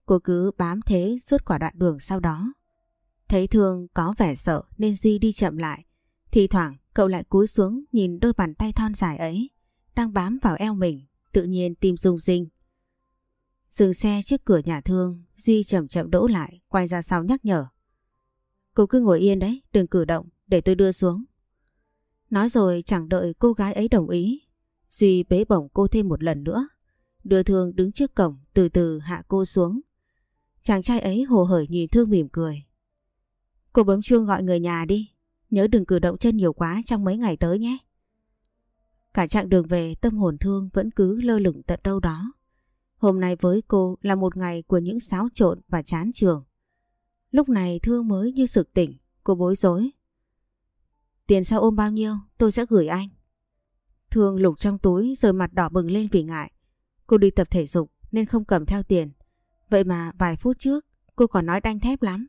Cô cứ bám thế suốt cả đoạn đường sau đó. Thấy Thương có vẻ sợ nên Duy đi chậm lại. Thì thoảng cậu lại cúi xuống nhìn đôi bàn tay thon dài ấy đang bám vào eo mình, tự nhiên tim rung rinh. Dừng xe trước cửa nhà Thương, Duy chậm chậm đỗ lại, quay ra sau nhắc nhở. Cô cứ ngồi yên đấy, đừng cử động, để tôi đưa xuống. Nói rồi chẳng đợi cô gái ấy đồng ý, Duy bế bổng cô thêm một lần nữa, đưa Thương đứng trước cổng từ từ hạ cô xuống. Chàng trai ấy hồ hởi nhìn Thương mỉm cười. Cô bấm chuông gọi người nhà đi, nhớ đừng cử động chân nhiều quá trong mấy ngày tới nhé. Cả chặng đường về tâm hồn Thương vẫn cứ lơ lửng tận đâu đó. Hôm nay với cô là một ngày của những xáo trộn và chán trường. Lúc này Thương mới như sực tỉnh, cô bối rối. Tiền sau ôm bao nhiêu tôi sẽ gửi anh. Thương lục trong túi rồi mặt đỏ bừng lên vì ngại. Cô đi tập thể dục nên không cầm theo tiền. Vậy mà vài phút trước cô còn nói đanh thép lắm.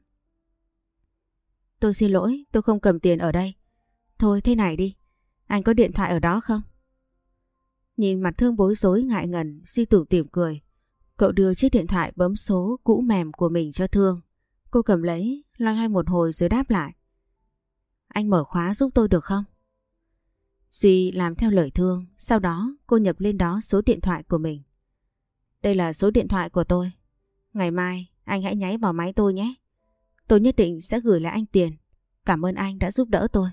Tôi xin lỗi, tôi không cầm tiền ở đây. Thôi thế này đi, anh có điện thoại ở đó không? Nhìn mặt Thương bối rối ngại ngần, Duy tủm tỉm cười. Cậu đưa chiếc điện thoại bấm số cũ mềm của mình cho Thương. Cô cầm lấy, loay hoay một hồi rồi đáp lại. Anh mở khóa giúp tôi được không? Duy làm theo lời Thương, sau đó cô nhập lên đó số điện thoại của mình. Đây là số điện thoại của tôi. Ngày mai anh hãy nháy vào máy tôi nhé. Tôi nhất định sẽ gửi lại anh tiền. Cảm ơn anh đã giúp đỡ tôi.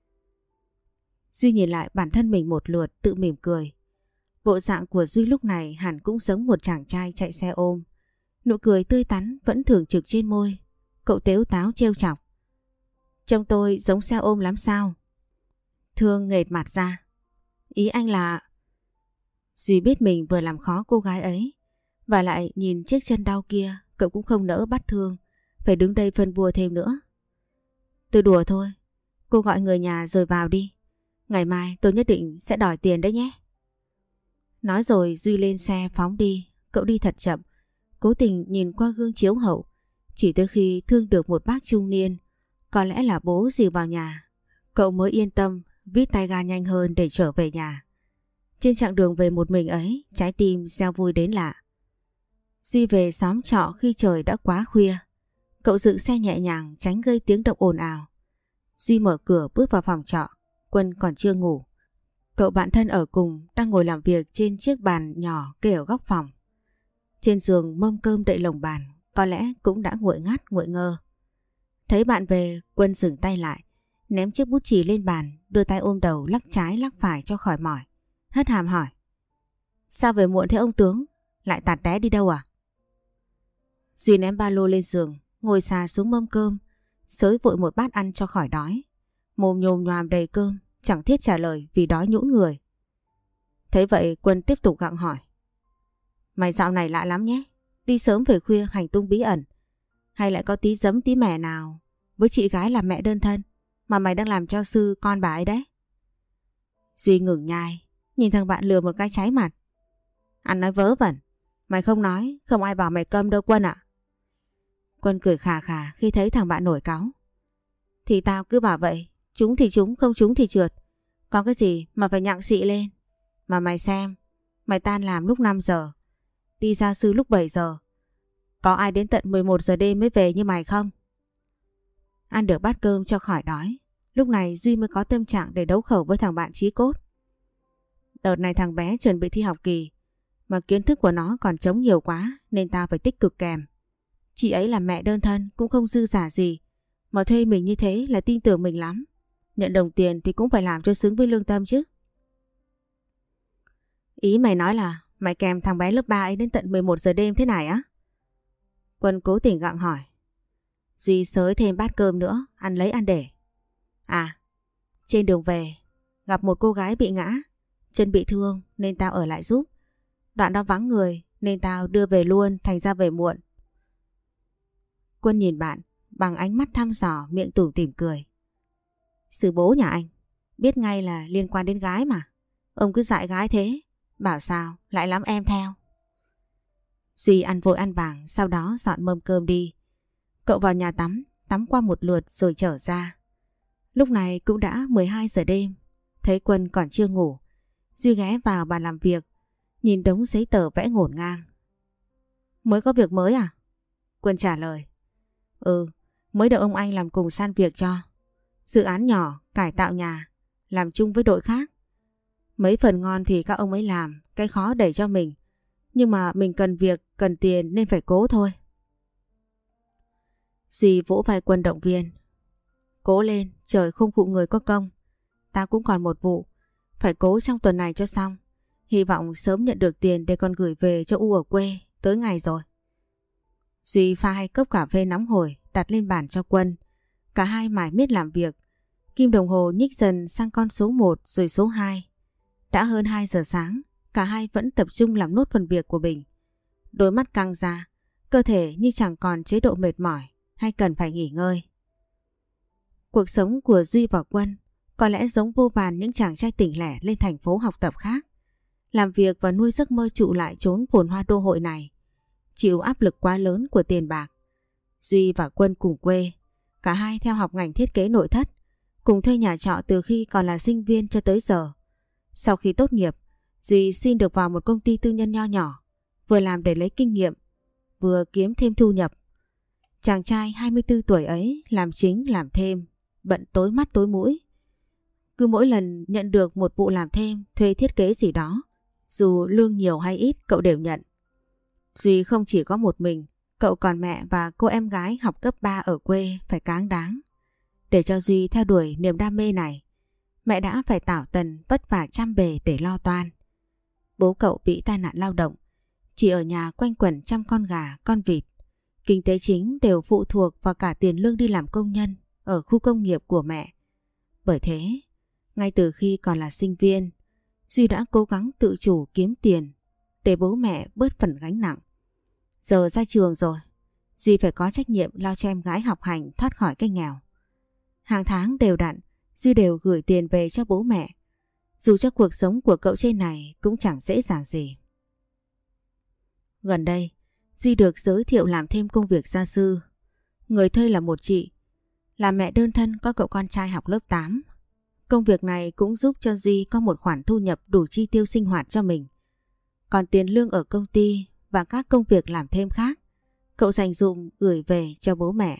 Duy nhìn lại bản thân mình một lượt tự mỉm cười. Bộ dạng của Duy lúc này hẳn cũng giống một chàng trai chạy xe ôm. Nụ cười tươi tắn vẫn thường trực trên môi. Cậu tếu táo trêu chọc. Trông tôi giống xe ôm lắm sao? Thương nghệt mặt ra. Ý anh là... Duy biết mình vừa làm khó cô gái ấy. Và lại nhìn chiếc chân đau kia, cậu cũng không nỡ bắt Thương phải đứng đây phân bua thêm nữa. Tôi đùa thôi. Cô gọi người nhà rồi vào đi. Ngày mai tôi nhất định sẽ đòi tiền đấy nhé. Nói rồi Duy lên xe phóng đi. Cậu đi thật chậm, cố tình nhìn qua gương chiếu hậu. Chỉ tới khi Thương được một bác trung niên, có lẽ là bố dìu vào nhà, cậu mới yên tâm vít tay ga nhanh hơn để trở về nhà. Trên chặng đường về một mình ấy, trái tim reo vui đến lạ. Duy về xóm trọ khi trời đã quá khuya. Cậu dựng xe nhẹ nhàng tránh gây tiếng động ồn ào. Duy mở cửa bước vào phòng trọ. Quân còn chưa ngủ. Cậu bạn thân ở cùng đang ngồi làm việc trên chiếc bàn nhỏ kê ở góc phòng. Trên giường mâm cơm đậy lồng bàn, có lẽ cũng đã nguội ngắt nguội ngơ. Thấy bạn về, Quân dừng tay lại, ném chiếc bút chì lên bàn, đưa tay ôm đầu lắc trái lắc phải cho khỏi mỏi. Hất hàm hỏi. Sao về muộn thế ông tướng? Lại tạt té đi đâu à? Duy ném ba lô lên giường, ngồi xà xuống mâm cơm, xới vội một bát ăn cho khỏi đói. Mồm nhồm nhoàm đầy cơm, chẳng thiết trả lời vì đói nhũn người. Thấy vậy Quân tiếp tục gặng hỏi. Mày dạo này lạ lắm nhé, đi sớm về khuya hành tung bí ẩn. Hay lại có tí giấm tí mẻ nào với chị gái là mẹ đơn thân mà mày đang làm cho sư con bà ấy đấy? Duy ngừng nhai, nhìn thằng bạn lừa một cái cháy mặt. Ăn nói vớ vẩn, mày không nói, không ai bảo mày câm đâu Quân ạ. Quân cười khà khà khi thấy thằng bạn nổi cáu. Thì tao cứ bảo vậy, trúng thì trúng, không trúng thì trượt. Có cái gì mà phải nhặng xị lên. Mà mày xem, mày tan làm lúc 5 giờ, đi gia sư lúc 7 giờ. Có ai đến tận 11 giờ đêm mới về như mày không? Ăn được bát cơm cho khỏi đói, lúc này Duy mới có tâm trạng để đấu khẩu với thằng bạn chí cốt. Đợt này thằng bé chuẩn bị thi học kỳ, mà kiến thức của nó còn trống nhiều quá nên tao phải tích cực kèm. Chị ấy là mẹ đơn thân cũng không dư giả gì, mà thuê mình như thế là tin tưởng mình lắm. Nhận đồng tiền thì cũng phải làm cho xứng với lương tâm chứ. Ý mày nói là mày kèm thằng bé lớp 3 ấy đến tận 11 giờ đêm thế này á? Quân cố tình gặng hỏi. Duy xới thêm bát cơm nữa, ăn lấy ăn để. À, trên đường về gặp một cô gái bị ngã, chân bị thương nên tao ở lại giúp. Đoạn đó vắng người nên tao đưa về luôn, thành ra về muộn. Quân nhìn bạn bằng ánh mắt thăm dò, miệng tủm tỉm cười. Sư bố nhà anh biết ngay là liên quan đến gái mà. Ông cứ dại gái thế, bảo sao lại lắm em theo. Duy ăn vội ăn vàng, sau đó dọn mâm cơm đi. Cậu vào nhà tắm, tắm qua một lượt rồi trở ra. Lúc này cũng đã 12 giờ đêm. Thấy Quân còn chưa ngủ, Duy ghé vào bàn làm việc, nhìn đống giấy tờ vẽ ngổn ngang. Mới có việc mới à? Quân trả lời. Mới được ông anh làm cùng san việc cho. Dự án nhỏ, cải tạo nhà, làm chung với đội khác. Mấy phần ngon thì các ông ấy làm, cái khó đẩy cho mình. Nhưng mà mình cần việc, cần tiền nên phải cố thôi. Duy vỗ vai Quân động viên. Cố lên, trời không phụ người có công. Ta cũng còn một vụ, phải cố trong tuần này cho xong. Hy vọng sớm nhận được tiền để còn gửi về cho U ở quê, tới ngày rồi. Duy pha 2 cốc cà phê nóng hổi đặt lên bàn cho Quân. Cả hai mải miết làm việc. Kim đồng hồ nhích dần sang con số 1 rồi số 2. Đã hơn 2 giờ sáng, cả hai vẫn tập trung làm nốt phần việc của mình. Đôi mắt căng ra, cơ thể như chẳng còn chế độ mệt mỏi hay cần phải nghỉ ngơi. Cuộc sống của Duy và Quân có lẽ giống vô vàn những chàng trai tỉnh lẻ lên thành phố học tập khác. Làm việc và nuôi giấc mơ trụ lại chốn phồn hoa đô hội này. Chịu áp lực quá lớn của tiền bạc. Duy và Quân cùng quê, cả hai theo học ngành thiết kế nội thất, cùng thuê nhà trọ từ khi còn là sinh viên cho tới giờ. Sau khi tốt nghiệp, Duy xin được vào một công ty tư nhân nho nhỏ, vừa làm để lấy kinh nghiệm, vừa kiếm thêm thu nhập. Chàng trai 24 tuổi ấy làm chính làm thêm, bận tối mắt tối mũi. Cứ mỗi lần nhận được một vụ làm thêm, thuê thiết kế gì đó, dù lương nhiều hay ít cậu đều nhận. Duy không chỉ có một mình, cậu còn mẹ và cô em gái học cấp 3 ở quê phải cáng đáng. Để cho Duy theo đuổi niềm đam mê này, mẹ đã phải tảo tần vất vả chăm bề để lo toan. Bố cậu bị tai nạn lao động, chỉ ở nhà quanh quẩn chăm con gà, con vịt. Kinh tế chính đều phụ thuộc vào cả tiền lương đi làm công nhân ở khu công nghiệp của mẹ. Bởi thế, ngay từ khi còn là sinh viên, Duy đã cố gắng tự chủ kiếm tiền để bố mẹ bớt phần gánh nặng. Giờ ra trường rồi, Duy phải có trách nhiệm lo cho em gái học hành thoát khỏi cái nghèo. Hàng tháng đều đặn, Duy đều gửi tiền về cho bố mẹ. Dù cho cuộc sống của cậu trên này cũng chẳng dễ dàng gì. Gần đây, Duy được giới thiệu làm thêm công việc gia sư. Người thuê là một chị, là mẹ đơn thân có cậu con trai học lớp 8. Công việc này cũng giúp cho Duy có một khoản thu nhập đủ chi tiêu sinh hoạt cho mình. Còn tiền lương ở công ty và các công việc làm thêm khác, cậu dành dụm gửi về cho bố mẹ.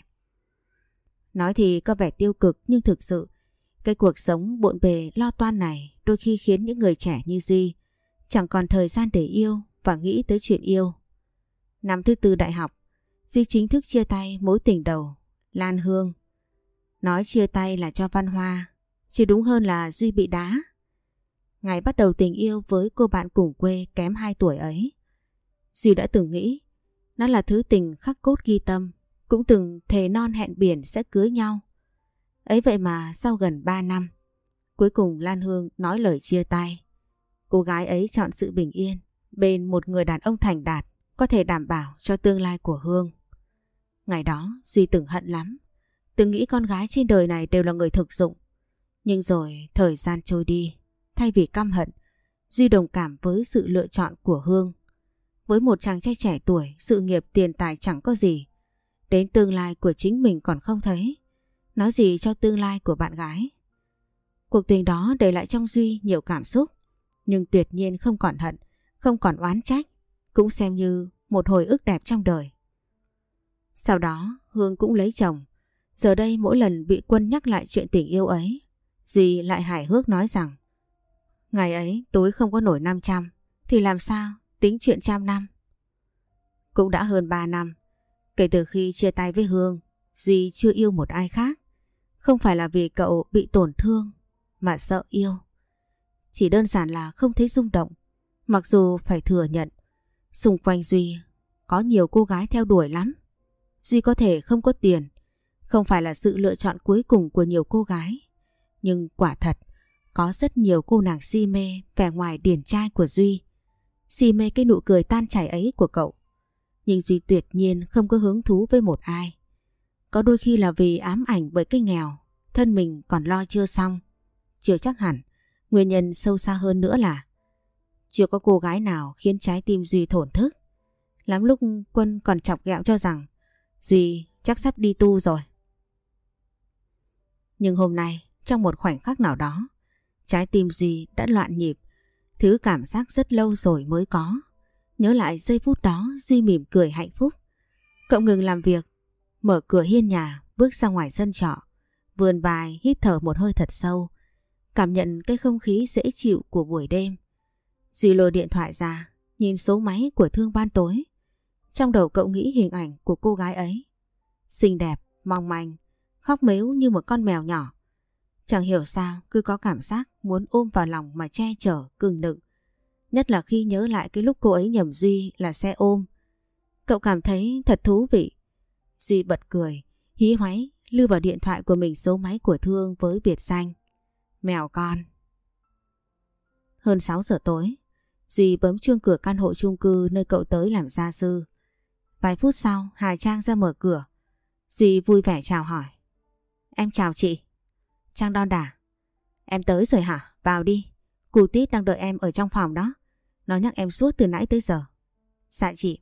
Nói thì có vẻ tiêu cực nhưng thực sự, cái cuộc sống bộn bề lo toan này đôi khi khiến những người trẻ như Duy chẳng còn thời gian để yêu và nghĩ tới chuyện yêu. Năm thứ 4 đại học, Duy chính thức chia tay mối tình đầu, Lan Hương. Nói chia tay là cho văn hoa, chứ đúng hơn là Duy bị đá. Ngày bắt đầu tình yêu với cô bạn cùng quê kém 2 tuổi ấy, Duy đã từng nghĩ nó là thứ tình khắc cốt ghi tâm, cũng từng thề non hẹn biển sẽ cưới nhau. Ấy vậy mà sau gần 3 năm, cuối cùng Lan Hương nói lời chia tay. Cô gái ấy chọn sự bình yên bên một người đàn ông thành đạt, có thể đảm bảo cho tương lai của Hương. Ngày đó Duy từng hận lắm, từng nghĩ con gái trên đời này đều là người thực dụng. Nhưng rồi thời gian trôi đi, thay vì căm hận, Duy đồng cảm với sự lựa chọn của Hương. Với một chàng trai trẻ tuổi, sự nghiệp tiền tài chẳng có gì, đến tương lai của chính mình còn không thấy, nói gì cho tương lai của bạn gái. Cuộc tình đó để lại trong Duy nhiều cảm xúc, nhưng tuyệt nhiên không còn hận, không còn oán trách, cũng xem như một hồi ức đẹp trong đời. Sau đó Hương cũng lấy chồng. Giờ đây mỗi lần bị Quân nhắc lại chuyện tình yêu ấy, Duy lại hài hước nói rằng ngày ấy tối không có nổi 500 thì làm sao tính chuyện 100 năm. Cũng đã hơn 3 năm kể từ khi chia tay với Hương, Duy chưa yêu một ai khác. Không phải là vì cậu bị tổn thương mà sợ yêu, chỉ đơn giản là không thấy rung động. Mặc dù phải thừa nhận xung quanh Duy có nhiều cô gái theo đuổi lắm. Duy có thể không có tiền, không phải là sự lựa chọn cuối cùng của nhiều cô gái, nhưng quả thật có rất nhiều cô nàng si mê vẻ ngoài điển trai của Duy, si mê cái nụ cười tan chảy ấy của cậu. Nhưng Duy tuyệt nhiên không có hứng thú với một ai. Có đôi khi là vì ám ảnh bởi cái nghèo, thân mình còn lo chưa xong. Chưa chắc hẳn, nguyên nhân sâu xa hơn nữa là chưa có cô gái nào khiến trái tim Duy thổn thức. Lắm lúc Quân còn chọc ghẹo cho rằng Duy chắc sắp đi tu rồi. Nhưng hôm nay, trong một khoảnh khắc nào đó, trái tim Duy đã loạn nhịp. Thứ cảm giác rất lâu rồi mới có. Nhớ lại giây phút đó, Duy mỉm cười hạnh phúc. Cậu ngừng làm việc, mở cửa hiên nhà, bước ra ngoài sân trọ, vươn vai hít thở một hơi thật sâu, cảm nhận cái không khí dễ chịu của buổi đêm. Duy lôi điện thoại ra, nhìn số máy của Thương ban tối. Trong đầu cậu nghĩ hình ảnh của cô gái ấy. Xinh đẹp, mong manh, khóc mếu như một con mèo nhỏ. Chẳng hiểu sao cứ có cảm giác muốn ôm vào lòng mà che chở, cưng nựng. Nhất là khi nhớ lại cái lúc cô ấy nhầm Duy là xe ôm. Cậu cảm thấy thật thú vị. Duy bật cười, hí hoáy lưu vào điện thoại của mình số máy của Thương với biệt danh mèo con. Hơn 6 giờ tối, Duy bấm chuông cửa căn hộ chung cư nơi cậu tới làm gia sư. Vài phút sau, Hà Trang ra mở cửa. Duy vui vẻ chào hỏi. Em chào chị. Trang đon đả. Em tới rồi hả? Vào đi. Cù Tít đang đợi em ở trong phòng đó. Nó nhắc em suốt từ nãy tới giờ. Dạ chị.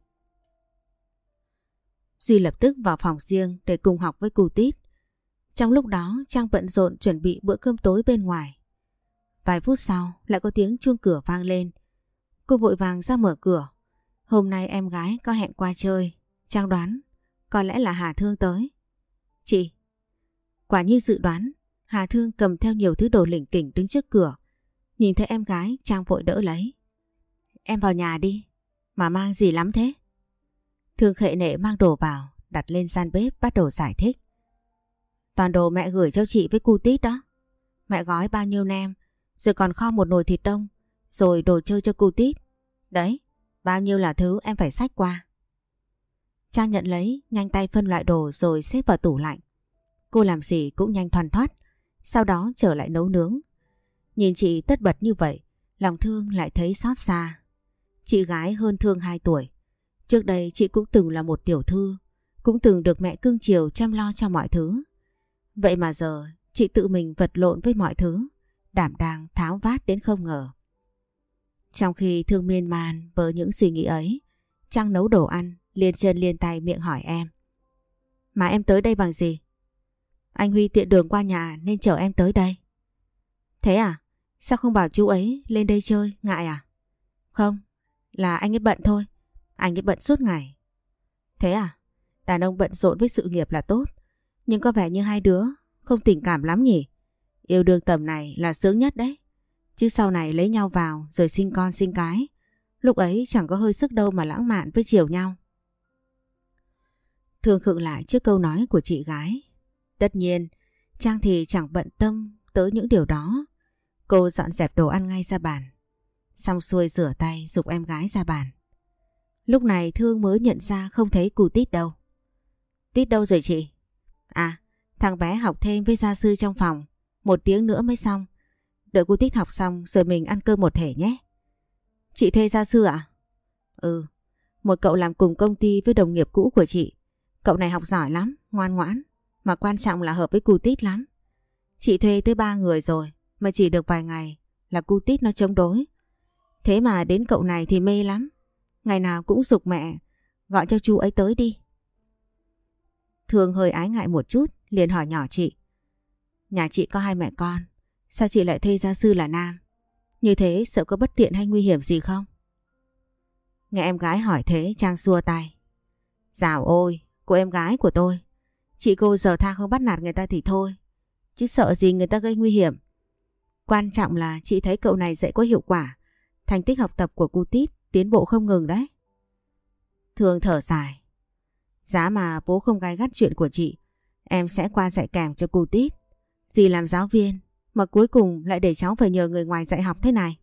Duy lập tức vào phòng riêng để cùng học với Cù Tít. Trong lúc đó Trang bận rộn chuẩn bị bữa cơm tối bên ngoài. Vài phút sau lại có tiếng chuông cửa vang lên. Cô vội vàng ra mở cửa. Hôm nay em gái có hẹn qua chơi. Trang đoán có lẽ là Hà Thương tới. Chị. Quả như dự đoán, Hà Thương cầm theo nhiều thứ đồ lỉnh kỉnh đứng trước cửa. Nhìn thấy em gái, Trang vội đỡ lấy. Em vào nhà đi. Mà mang gì lắm thế? Thương khệ nệ mang đồ vào, đặt lên gian bếp bắt đầu giải thích. Toàn đồ mẹ gửi cho chị với Cu Tít đó. Mẹ gói bao nhiêu nem, rồi còn kho một nồi thịt đông, rồi đồ chơi cho Cu Tít. Đấy, bao nhiêu là thứ em phải xách qua. Trang nhận lấy, nhanh tay phân loại đồ rồi xếp vào tủ lạnh. Cô làm gì cũng nhanh thoăn thoắt, sau đó trở lại nấu nướng. Nhìn chị tất bật như vậy, lòng Thương lại thấy xót xa. Chị gái hơn Thương 2 tuổi. Trước đây chị cũng từng là một tiểu thư, cũng từng được mẹ cưng chiều chăm lo cho mọi thứ. Vậy mà giờ chị tự mình vật lộn với mọi thứ, đảm đang tháo vát đến không ngờ. Trong khi Thương miên man với những suy nghĩ ấy, Trang nấu đồ ăn, liền chân liền tay miệng hỏi em. Mà em tới đây bằng gì? Anh Huy tiện đường qua nhà nên chở em tới đây. Thế à? Sao không bảo chú ấy lên đây chơi, ngại à? Không, là anh ấy bận thôi. Anh ấy bận suốt ngày. Thế à? Đàn ông bận rộn với sự nghiệp là tốt, nhưng có vẻ như hai đứa không tình cảm lắm nhỉ? Yêu đương tầm này là sướng nhất đấy. Chứ sau này lấy nhau vào rồi sinh con sinh cái, lúc ấy chẳng có hơi sức đâu mà lãng mạn với chiều nhau. Thương khựng lại trước câu nói của chị gái. Tất nhiên, Trang thì chẳng bận tâm tới những điều đó. Cô dọn dẹp đồ ăn ngay ra bàn. Xong xuôi rửa tay giục em gái ra bàn. Lúc này Thương mới nhận ra không thấy Cù Tít đâu. Tít đâu rồi chị? À, thằng bé học thêm với gia sư trong phòng, 1 tiếng nữa mới xong. Đợi Cù Tít học xong rồi mình ăn cơm một thể nhé. Chị thuê gia sư ạ? Ừ, một cậu làm cùng công ty với đồng nghiệp cũ của chị. Cậu này học giỏi lắm, ngoan ngoãn, mà quan trọng là hợp với Cù Tít lắm. Chị thuê tới 3 người rồi, mà chỉ được vài ngày là Cù Tít nó chống đối. Thế mà đến cậu này thì mê lắm, ngày nào cũng giục mẹ gọi cho chú ấy tới đi. Thương hơi ái ngại một chút, liền hỏi nhỏ chị. Nhà chị có 2 mẹ con, sao chị lại thuê gia sư là nam? Như thế sợ có bất tiện hay nguy hiểm gì không? Nghe em gái hỏi thế, Trang xua tay. Dào ôi, cô em gái của tôi, chị cô giờ tha không bắt nạt người ta thì thôi, chứ sợ gì người ta gây nguy hiểm. Quan trọng là chị thấy cậu này dạy có hiệu quả, thành tích học tập của Cu Tít tiến bộ không ngừng đấy. Thương thở dài. Giá mà bố không gay gắt chuyện của chị, em sẽ qua dạy kèm cho Cu Tít. Dì làm giáo viên mà cuối cùng lại để cháu phải nhờ người ngoài dạy học thế này.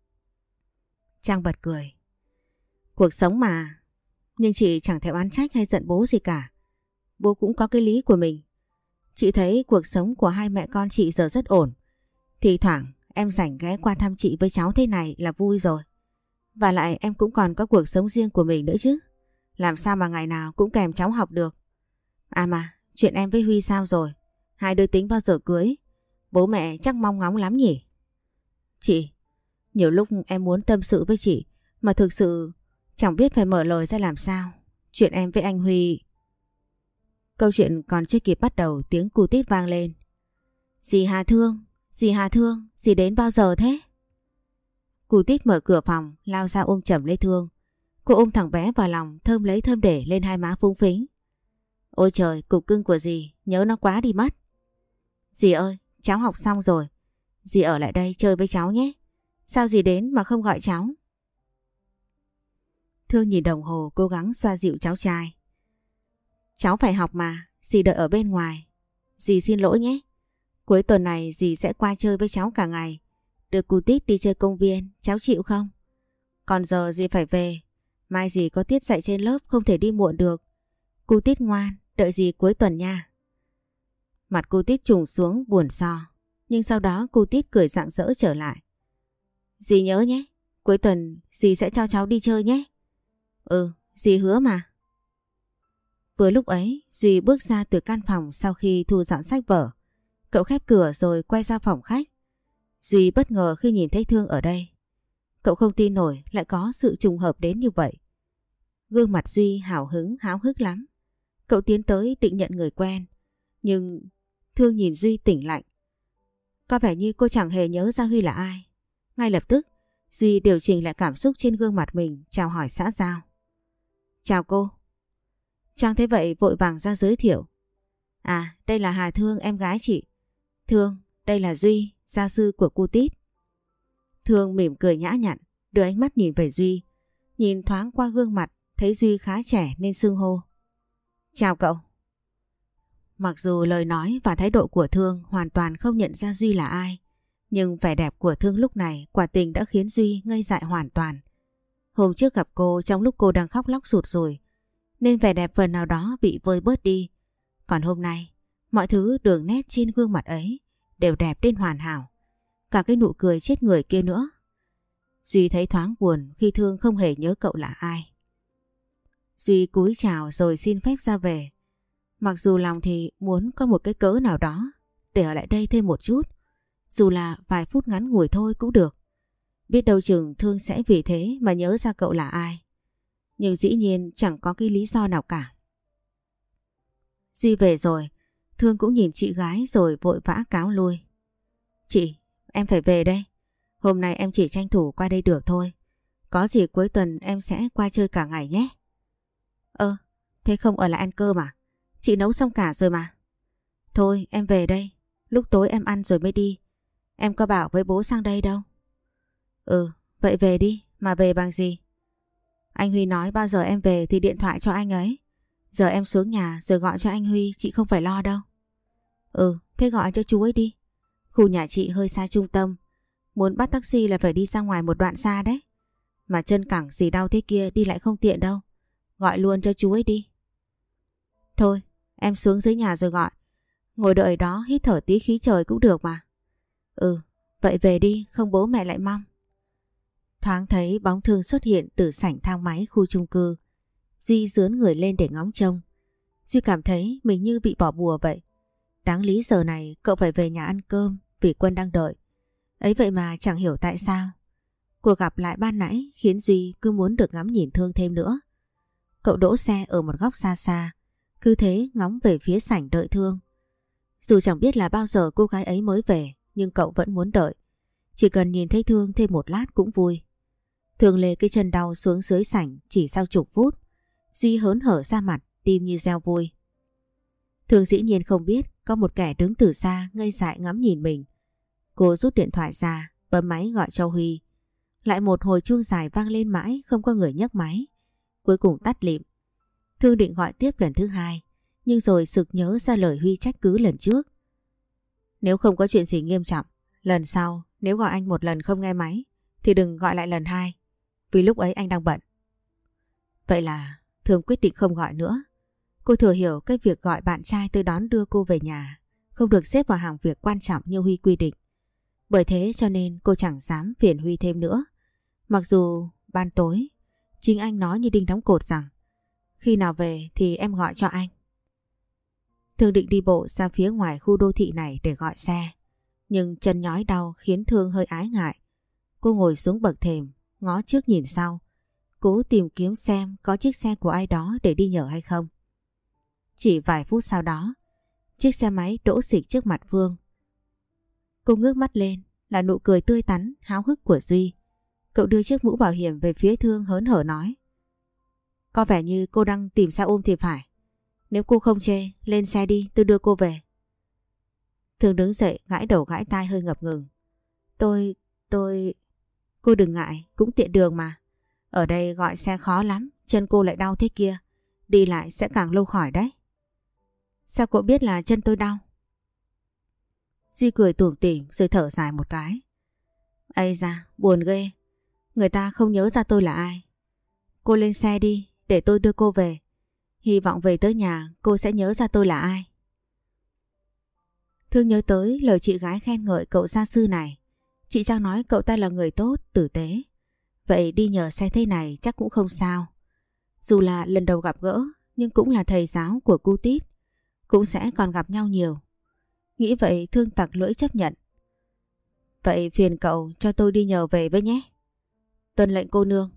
Trang bật cười. Cuộc sống mà. Nhưng chị chẳng thể oán trách hay giận bố gì cả. Bố cũng có cái lý của mình. Chị thấy cuộc sống của 2 mẹ con chị giờ rất ổn. Thì thoảng em rảnh ghé qua thăm chị với cháu thế này là vui rồi. Và lại em cũng còn có cuộc sống riêng của mình nữa chứ. Làm sao mà ngày nào cũng kèm cháu học được. À mà, chuyện em với Huy sao rồi? Hai đứa tính bao giờ cưới? Bố mẹ chắc mong ngóng lắm nhỉ? Chị, nhiều lúc em muốn tâm sự với chị, mà thực sự chẳng biết phải mở lời ra làm sao. Chuyện em với anh Huy... Câu chuyện còn chưa kịp bắt đầu, tiếng Cu Tít vang lên. Dì Hà Thương, dì Hà Thương, dì đến bao giờ thế? Cu Tít mở cửa phòng, lao ra ôm chầm lấy Thương. Cô ôm thằng bé vào lòng, thơm lấy thơm để lên hai má phúng phính. Ôi trời, cục cưng của dì, nhớ nó quá đi mất. Dì ơi, cháu học xong rồi. Dì ở lại đây chơi với cháu nhé. Sao dì đến mà không gọi cháu? Thương nhìn đồng hồ cố gắng xoa dịu cháu trai. Cháu phải học mà, dì đợi ở bên ngoài. Dì xin lỗi nhé. Cuối tuần này dì sẽ qua chơi với cháu cả ngày. Được cu Tít đi chơi công viên, cháu chịu không? Còn giờ dì phải về. Mai dì có tiết dạy trên lớp không thể đi muộn được. Cu Tít ngoan, đợi dì cuối tuần nha. Mặt cu Tít trùng xuống buồn so. Nhưng sau đó cu Tít cười rạng rỡ trở lại. Dì nhớ nhé, cuối tuần dì sẽ cho cháu đi chơi nhé. Ừ, dì hứa mà. Vừa lúc ấy, Duy bước ra từ căn phòng sau khi thu dọn sách vở. Cậu khép cửa rồi quay ra phòng khách. Duy bất ngờ khi nhìn thấy Thương ở đây. Cậu không tin nổi lại có sự trùng hợp đến như vậy. Gương mặt Duy hào hứng háo hức lắm. Cậu tiến tới định nhận người quen. Nhưng Thương nhìn Duy tỉnh lạnh. Có vẻ như cô chẳng hề nhớ ra Huy là ai. Ngay lập tức, Duy điều chỉnh lại cảm xúc trên gương mặt mình, chào hỏi xã giao. Chào cô. Trang thấy vậy vội vàng ra giới thiệu. À, đây là Hà Thương, em gái chị. Thương, đây là Duy, gia sư của cu Tít. Thương mỉm cười nhã nhặn, đưa ánh mắt nhìn về Duy. Nhìn thoáng qua gương mặt, thấy Duy khá trẻ nên xưng hô. Chào cậu. Mặc dù lời nói và thái độ của Thương hoàn toàn không nhận ra Duy là ai, nhưng vẻ đẹp của Thương lúc này quả tình đã khiến Duy ngây dại hoàn toàn. Hôm trước gặp cô trong lúc cô đang khóc lóc sụt sùi, nên vẻ đẹp phần nào đó bị vơi bớt đi. Còn hôm nay, mọi thứ đường nét trên gương mặt ấy đều đẹp đến hoàn hảo. Cả cái nụ cười chết người kia nữa. Duy thấy thoáng buồn khi Thương không hề nhớ cậu là ai. Duy cúi chào rồi xin phép ra về. Mặc dù lòng thì muốn có một cái cớ nào đó để ở lại đây thêm một chút. Dù là vài phút ngắn ngủi thôi cũng được. Biết đâu chừng Thương sẽ vì thế mà nhớ ra cậu là ai. Nhưng dĩ nhiên chẳng có cái lý do nào cả. Duy về rồi, Thương cũng nhìn chị gái rồi vội vã cáo lui. Chị, em phải về đây. Hôm nay em chỉ tranh thủ qua đây được thôi. Có gì cuối tuần em sẽ qua chơi cả ngày nhé. Thế không ở lại ăn cơm à? Chị nấu xong cả rồi mà. Thôi em về đây. Lúc tối em ăn rồi mới đi. Em có bảo với bố sang đây đâu. Vậy về đi. Mà về bằng gì? Anh Huy nói bao giờ em về thì điện thoại cho anh ấy. Giờ em xuống nhà rồi gọi cho anh Huy, chị không phải lo đâu. Thế gọi cho chú ấy đi. Khu nhà chị hơi xa trung tâm. Muốn bắt taxi là phải đi ra ngoài một đoạn xa đấy. Mà chân cẳng gì đau thế kia đi lại không tiện đâu. Gọi luôn cho chú ấy đi. Thôi, em xuống dưới nhà rồi gọi. Ngồi đợi đó hít thở tí khí trời cũng được mà. Vậy về đi, không bố mẹ lại mong. Thoáng thấy bóng Thương xuất hiện từ sảnh thang máy khu chung cư. Duy dướn người lên để ngóng trông. Duy cảm thấy mình như bị bỏ bùa vậy. Đáng lý giờ này cậu phải về nhà ăn cơm vì Quân đang đợi. Ấy vậy mà chẳng hiểu tại sao. Cuộc gặp lại ban nãy khiến Duy cứ muốn được ngắm nhìn Thương thêm nữa. Cậu đỗ xe ở một góc xa xa, cứ thế ngóng về phía sảnh đợi Thương. Dù chẳng biết là bao giờ cô gái ấy mới về, nhưng cậu vẫn muốn đợi. Chỉ cần nhìn thấy Thương thêm một lát cũng vui. Thương lê cái chân đau xuống dưới sảnh chỉ sau chục phút. Duy hớn hở ra mặt, tim như reo vui. Thương dĩ nhiên không biết có một kẻ đứng từ xa ngây dại ngắm nhìn mình. Cô rút điện thoại ra, bấm máy gọi cho Huy. Lại một hồi chuông dài vang lên mãi không có người nhấc máy. Cuối cùng tắt lịm. Thương định gọi tiếp lần thứ hai, nhưng rồi sực nhớ ra lời Huy trách cứ lần trước. Nếu không có chuyện gì nghiêm trọng, lần sau nếu gọi anh một lần không nghe máy thì đừng gọi lại lần hai, vì lúc ấy anh đang bận. Vậy là Thương quyết định không gọi nữa. Cô thừa hiểu cái việc gọi bạn trai tới đón đưa cô về nhà không được xếp vào hàng việc quan trọng như Huy quy định. Bởi thế cho nên cô chẳng dám phiền Huy thêm nữa. Mặc dù ban tối chính anh nói như đinh đóng cột rằng khi nào về thì em gọi cho anh. Thương định đi bộ ra phía ngoài khu đô thị này để gọi xe. Nhưng chân nhói đau khiến Thương hơi ái ngại. Cô ngồi xuống bậc thềm, ngó trước nhìn sau. Cố tìm kiếm xem có chiếc xe của ai đó để đi nhờ hay không. Chỉ vài phút sau đó, chiếc xe máy đỗ xịch trước mặt Vương. Cô ngước mắt lên là nụ cười tươi tắn, háo hức của Duy. Cậu đưa chiếc mũ bảo hiểm về phía Thương hớn hở nói. Có vẻ như cô đang tìm xe ôm thì phải. Nếu cô không chê, lên xe đi, tôi đưa cô về. Thương đứng dậy gãi đầu gãi tai hơi ngập ngừng. Tôi... Cô đừng ngại, cũng tiện đường mà. Ở đây gọi xe khó lắm, chân cô lại đau thế kia. Đi lại sẽ càng lâu khỏi đấy. Sao cô biết là chân tôi đau? Duy cười tủm tỉm rồi thở dài một cái. Ây da, buồn ghê. Người ta không nhớ ra tôi là ai. Cô lên xe đi, để tôi đưa cô về. Hy vọng về tới nhà cô sẽ nhớ ra tôi là ai. Thương nhớ tới lời chị gái khen ngợi cậu gia sư này. Chị Trang nói cậu ta là người tốt, tử tế. Vậy đi nhờ xe thế này chắc cũng không sao. Dù là lần đầu gặp gỡ, nhưng cũng là thầy giáo của cu Tít. Cũng sẽ còn gặp nhau nhiều. Nghĩ vậy Thương tặc lưỡi chấp nhận. Vậy phiền cậu cho tôi đi nhờ về với nhé. Tuân lệnh cô nương.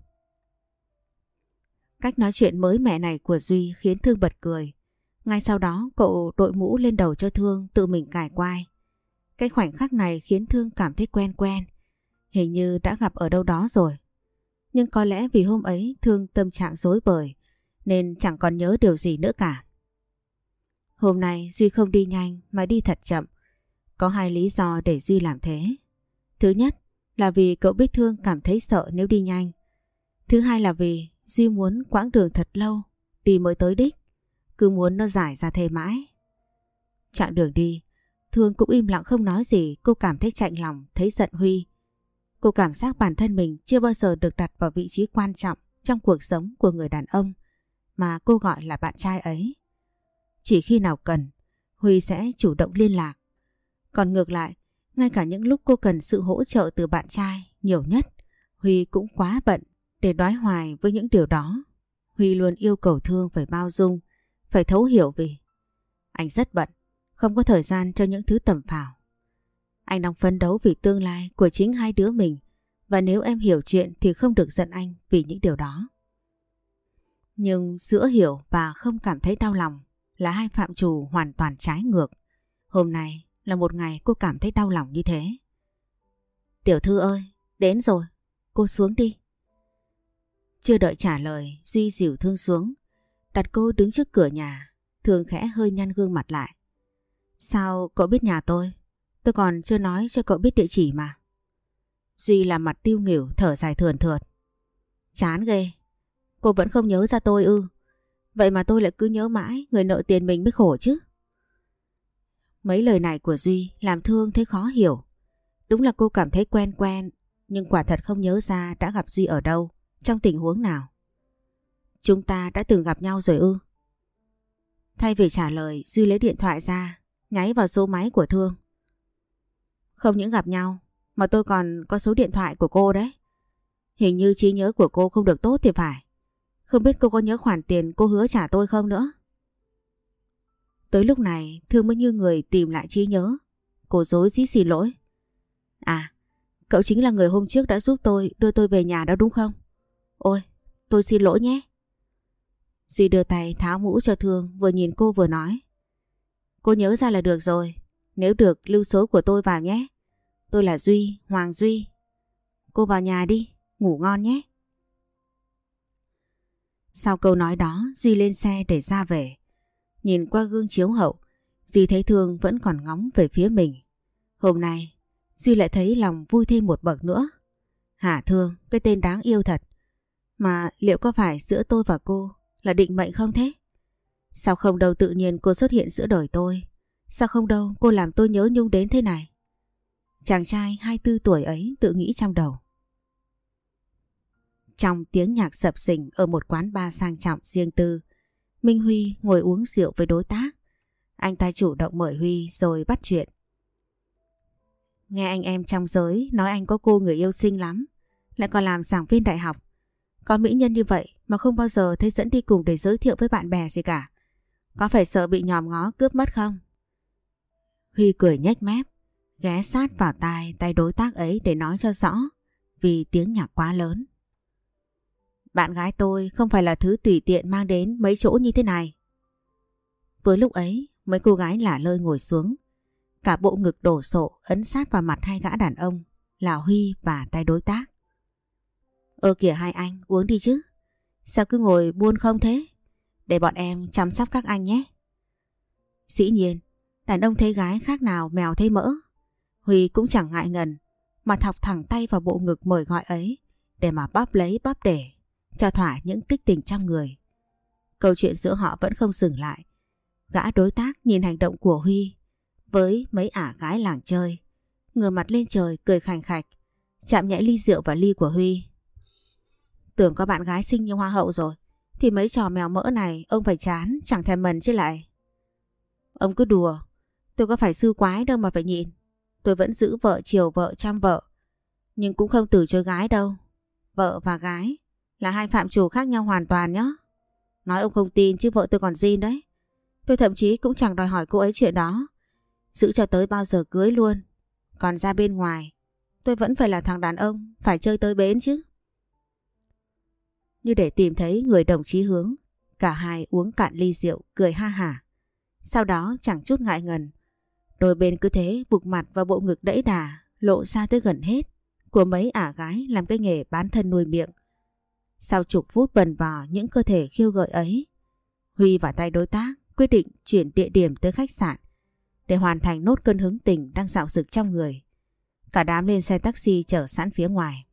Cách nói chuyện mới mẻ này của Duy khiến Thương bật cười. Ngay sau đó cậu đội mũ lên đầu cho Thương tự mình cài quai. Cái khoảnh khắc này khiến Thương cảm thấy quen quen. Hình như đã gặp ở đâu đó rồi. Nhưng có lẽ vì hôm ấy Thương tâm trạng rối bời nên chẳng còn nhớ điều gì nữa cả. Hôm nay Duy không đi nhanh mà đi thật chậm. Có hai lý do để Duy làm thế. Thứ nhất là vì cậu biết Thương cảm thấy sợ nếu đi nhanh. Thứ hai là vì Duy muốn quãng đường thật lâu đi mới tới đích. Cứ muốn nó dài ra thêm mãi. Chặng đường đi, Thương cũng im lặng không nói gì. Cô cảm thấy chạnh lòng, thấy giận Huy. Cô cảm giác bản thân mình chưa bao giờ được đặt vào vị trí quan trọng trong cuộc sống của người đàn ông mà cô gọi là bạn trai ấy. Chỉ khi nào cần, Huy sẽ chủ động liên lạc. Còn ngược lại, ngay cả những lúc cô cần sự hỗ trợ từ bạn trai nhiều nhất, Huy cũng quá bận để đoái hoài với những điều đó. Huy luôn yêu cầu Thương phải bao dung, phải thấu hiểu vì anh rất bận, không có thời gian cho những thứ tầm phào. Anh đang phấn đấu vì tương lai của chính hai đứa mình, và nếu em hiểu chuyện thì không được giận anh vì những điều đó. Nhưng giữa hiểu và không cảm thấy đau lòng là hai phạm trù hoàn toàn trái ngược. Hôm nay là một ngày cô cảm thấy đau lòng như thế. Tiểu thư ơi, đến rồi, cô xuống đi. Chưa đợi trả lời, Duy dìu Thương xuống, đặt cô đứng trước cửa nhà. Thương khẽ hơi nhăn gương mặt lại. Sao cậu biết nhà tôi? Tôi còn chưa nói cho cậu biết địa chỉ mà. Duy làm mặt tiêu nghỉu thở dài thườn thượt. Chán ghê, cô vẫn không nhớ ra tôi ư? Vậy mà tôi lại cứ nhớ mãi, người nợ tiền mình mới khổ chứ. Mấy lời này của Duy làm Thương thấy khó hiểu. Đúng là cô cảm thấy quen quen, nhưng quả thật không nhớ ra đã gặp Duy ở đâu, trong tình huống nào. Chúng ta đã từng gặp nhau rồi ư? Thay vì trả lời, Duy lấy điện thoại ra, nháy vào số máy của Thương. Không những gặp nhau, mà tôi còn có số điện thoại của cô đấy. Hình như trí nhớ của cô không được tốt thì phải. Không biết cô có nhớ khoản tiền cô hứa trả tôi không nữa? Tới lúc này Thương mới như người tìm lại trí nhớ. Cô rối rít xin lỗi. À, cậu chính là người hôm trước đã giúp tôi đưa tôi về nhà đó đúng không? Ôi, tôi xin lỗi nhé. Duy đưa tay tháo mũ cho Thương, vừa nhìn cô vừa nói. Cô nhớ ra là được rồi. Nếu được lưu số của tôi vào nhé. Tôi là Duy, Hoàng Duy. Cô vào nhà đi, ngủ ngon nhé. Sau câu nói đó, Duy lên xe để ra về. Nhìn qua gương chiếu hậu, Duy thấy Thương vẫn còn ngóng về phía mình. Hôm nay, Duy lại thấy lòng vui thêm một bậc nữa. Hả Thương, cái tên đáng yêu thật. Mà liệu có phải giữa tôi và cô là định mệnh không thế? Sao không đâu tự nhiên cô xuất hiện giữa đời tôi? Sao không đâu cô làm tôi nhớ nhung đến thế này? Chàng trai 24 tuổi ấy tự nghĩ trong đầu. Trong tiếng nhạc sập sình ở một quán bar sang trọng riêng tư, Minh Huy ngồi uống rượu với đối tác. Anh ta chủ động mời Huy rồi bắt chuyện. Nghe anh em trong giới nói anh có cô người yêu xinh lắm, lại còn làm giảng viên đại học. Có mỹ nhân như vậy mà không bao giờ thấy dẫn đi cùng để giới thiệu với bạn bè gì cả. Có phải sợ bị nhòm ngó cướp mất không? Huy cười nhếch mép, ghé sát vào tay đối tác ấy để nói cho rõ, vì tiếng nhạc quá lớn. Bạn gái tôi không phải là thứ tùy tiện mang đến mấy chỗ như thế này. Với lúc ấy, mấy cô gái lả lơi ngồi xuống. Cả bộ ngực đổ sộ ấn sát vào mặt hai gã đàn ông là Huy và tay đối tác. Kìa hai anh, uống đi chứ. Sao cứ ngồi buôn không thế? Để bọn em chăm sóc các anh nhé. Dĩ nhiên, đàn ông thấy gái khác nào mèo thấy mỡ. Huy cũng chẳng ngại ngần mà thọc thẳng tay vào bộ ngực mời gọi ấy để mà bóp lấy bóp để cho thỏa những kích tình trong người. Câu chuyện giữa họ vẫn không dừng lại. Gã đối tác nhìn hành động của Huy với mấy ả gái làng chơi, ngửa mặt lên trời cười khành khạch, chạm nhẹ ly rượu vào ly của Huy. Tưởng có bạn gái xinh như hoa hậu rồi thì mấy trò mèo mỡ này ông phải chán chẳng thèm mần chứ lại. Ông cứ đùa, tôi có phải sư quái đâu mà phải nhịn. Tôi vẫn giữ vợ chiều vợ chăm vợ, nhưng cũng không từ chối gái đâu. Vợ và gái là hai phạm trù khác nhau hoàn toàn nhé. Nói ông không tin chứ vợ tôi còn zin đấy. Tôi thậm chí cũng chẳng đòi hỏi cô ấy chuyện đó, giữ cho tới bao giờ cưới luôn. Còn ra bên ngoài, tôi vẫn phải là thằng đàn ông, phải chơi tới bến chứ. Như để tìm thấy người đồng chí hướng, cả hai uống cạn ly rượu cười ha hả. Sau đó chẳng chút ngại ngần, đôi bên cứ thế vụt mặt vào bộ ngực đẫy đà lộ ra tới gần hết của mấy ả gái làm cái nghề bán thân nuôi miệng. Sau chục phút vần vò những cơ thể khiêu gợi ấy, Huy và tay đối tác quyết định chuyển địa điểm tới khách sạn để hoàn thành nốt cơn hứng tình đang dạo dực trong người. Cả đám lên xe taxi chở sẵn phía ngoài.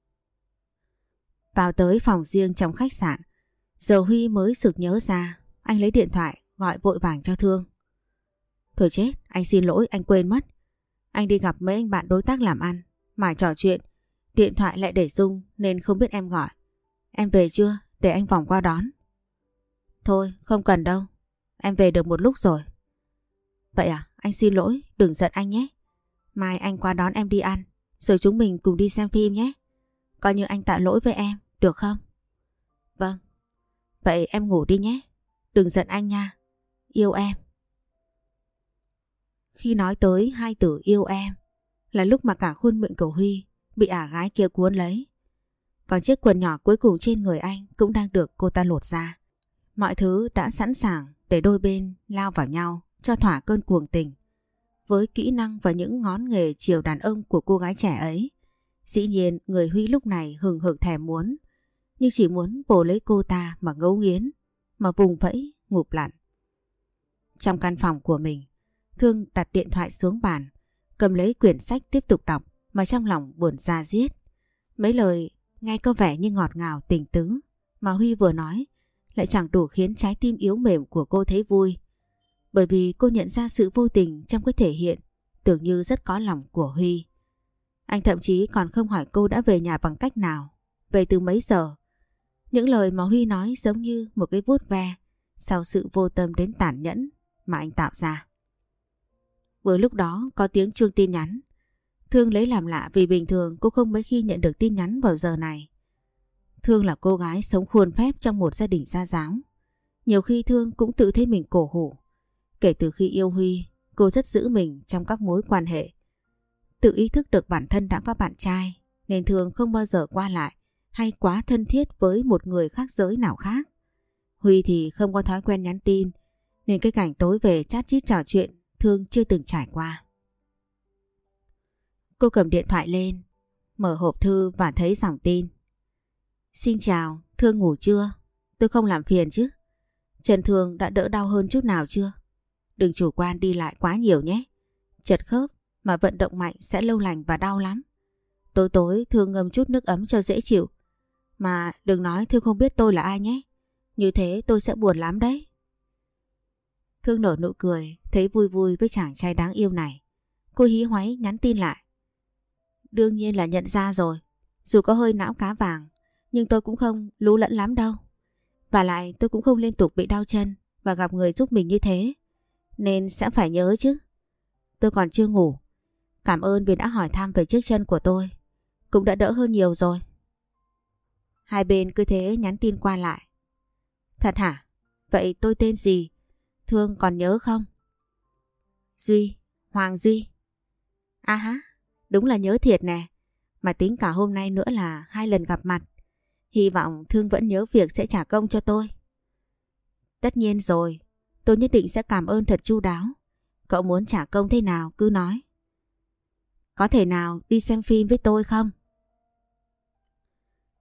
Vào tới phòng riêng trong khách sạn, giờ Huy mới sực nhớ ra. Anh lấy điện thoại gọi vội vàng cho Thương. Thôi chết, anh xin lỗi, anh quên mất. Anh đi gặp mấy anh bạn đối tác làm ăn, mải trò chuyện, điện thoại lại để rung nên không biết em gọi. Em về chưa? Để anh vòng qua đón. Thôi, không cần đâu. Em về được một lúc rồi. Vậy à, anh xin lỗi, đừng giận anh nhé. Mai anh qua đón em đi ăn, rồi chúng mình cùng đi xem phim nhé. Coi như anh tạ lỗi với em, được không? Vâng. Vậy em ngủ đi nhé. Đừng giận anh nha. Yêu em. Khi nói tới hai từ yêu em là lúc mà cả khuôn miệng của Huy bị ả gái kia cuốn lấy. Còn chiếc quần nhỏ cuối cùng trên người anh cũng đang được cô ta lột ra. Mọi thứ đã sẵn sàng để đôi bên lao vào nhau cho thỏa cơn cuồng tình. Với kỹ năng và những ngón nghề chiều đàn ông của cô gái trẻ ấy, dĩ nhiên người Huy lúc này hừng hực thèm muốn, nhưng chỉ muốn vồ lấy cô ta mà ngấu nghiến, mà vùng vẫy ngụp lặn. Trong căn phòng của mình, Thương đặt điện thoại xuống bàn, cầm lấy quyển sách tiếp tục đọc mà trong lòng buồn da diết. Mấy lời nghe có vẻ như ngọt ngào tình tứ mà Huy vừa nói lại chẳng đủ khiến trái tim yếu mềm của cô thấy vui. Bởi vì cô nhận ra sự vô tình trong cái thể hiện tưởng như rất có lòng của Huy. Anh thậm chí còn không hỏi cô đã về nhà bằng cách nào, về từ mấy giờ. Những lời mà Huy nói giống như một cái vuốt ve sau sự vô tâm đến tàn nhẫn mà anh tạo ra. Vừa lúc đó có tiếng chuông tin nhắn. Thương lấy làm lạ vì bình thường cô không mấy khi nhận được tin nhắn vào giờ này. Thương là cô gái sống khuôn phép trong một gia đình gia giáo. Nhiều khi Thương cũng tự thấy mình cổ hủ. Kể từ khi yêu Huy, cô rất giữ mình trong các mối quan hệ. Tự ý thức được bản thân đã có bạn trai nên Thương không bao giờ qua lại hay quá thân thiết với một người khác giới nào khác. Huy thì không có thói quen nhắn tin nên cái cảnh tối về chat chít trò chuyện Thương chưa từng trải qua. Cô cầm điện thoại lên, mở hộp thư và thấy dòng tin. Xin chào, Thương ngủ chưa? Tôi không làm phiền chứ? Chân Thương đã đỡ đau hơn chút nào chưa? Đừng chủ quan đi lại quá nhiều nhé. Chật khớp mà vận động mạnh sẽ lâu lành và đau lắm. Tối tối Thương ngâm chút nước ấm cho dễ chịu. Mà đừng nói Thương không biết tôi là ai nhé. Như thế tôi sẽ buồn lắm đấy. Thương nở nụ cười, thấy vui vui với chàng trai đáng yêu này. Cô hí hoáy nhắn tin lại. Đương nhiên là nhận ra rồi. Dù có hơi não cá vàng, nhưng tôi cũng không lú lẫn lắm đâu. Và lại tôi cũng không liên tục bị đau chân và gặp người giúp mình như thế. Nên sẽ phải nhớ chứ. Tôi còn chưa ngủ. Cảm ơn vì đã hỏi thăm về chiếc chân của tôi. Cũng đã đỡ hơn nhiều rồi. Hai bên cứ thế nhắn tin qua lại. Thật hả? Vậy tôi tên gì? Thương còn nhớ không? Duy, Hoàng Duy. À hả, đúng là nhớ thiệt nè. Mà tính cả hôm nay nữa là 2 lần gặp mặt. Hy vọng Thương vẫn nhớ việc sẽ trả công cho tôi. Tất nhiên rồi, tôi nhất định sẽ cảm ơn thật chu đáo. Cậu muốn trả công thế nào cứ nói. Có thể nào đi xem phim với tôi không?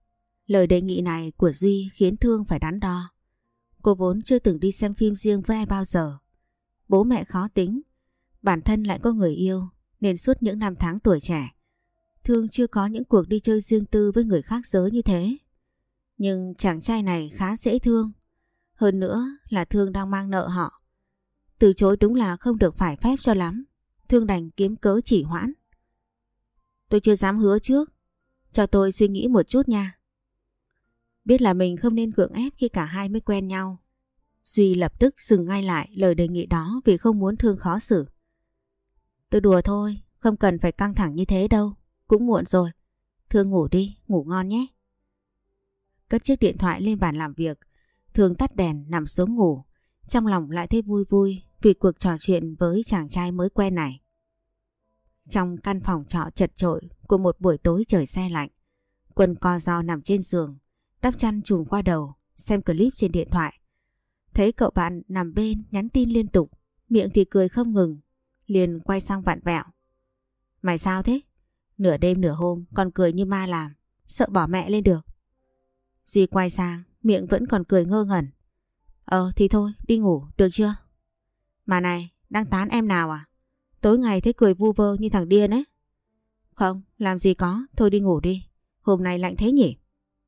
Lời đề nghị này của Duy khiến Thương phải đắn đo. Cô vốn chưa từng đi xem phim riêng với ai bao giờ. Bố mẹ khó tính, bản thân lại có người yêu nên suốt những năm tháng tuổi trẻ, Thương chưa có những cuộc đi chơi riêng tư với người khác giới như thế. Nhưng chàng trai này khá dễ thương. Hơn nữa là Thương đang mang nợ họ. Từ chối đúng là không được phải phép cho lắm. Thương đành kiếm cớ chỉ hoãn. Tôi chưa dám hứa trước. Cho tôi suy nghĩ một chút nha. Biết là mình không nên gượng ép khi cả hai mới quen nhau, Duy lập tức dừng ngay lại lời đề nghị đó vì không muốn Thương khó xử. Tôi đùa thôi, không cần phải căng thẳng như thế đâu. Cũng muộn rồi. Thương ngủ đi, ngủ ngon nhé. Cất chiếc điện thoại lên bàn làm việc, Thương tắt đèn nằm xuống ngủ. Trong lòng lại thấy vui vui vì cuộc trò chuyện với chàng trai mới quen này. Trong căn phòng trọ chật chội của một buổi tối trời se lạnh, Quân co ro nằm trên giường, đắp chăn trùm qua đầu, xem clip trên điện thoại. Thấy cậu bạn nằm bên nhắn tin liên tục, miệng thì cười không ngừng, liền quay sang vặn vẹo. Mày sao thế? Nửa đêm nửa hôm còn cười như ma làm, sợ bỏ mẹ lên được. Duy quay sang, miệng vẫn còn cười ngơ ngẩn. Thì thôi, đi ngủ, được chưa? Mà này, đang tán em nào à? Tối ngày thấy cười vu vơ như thằng điên ấy. Không, làm gì có, thôi đi ngủ đi. Hôm nay lạnh thế nhỉ?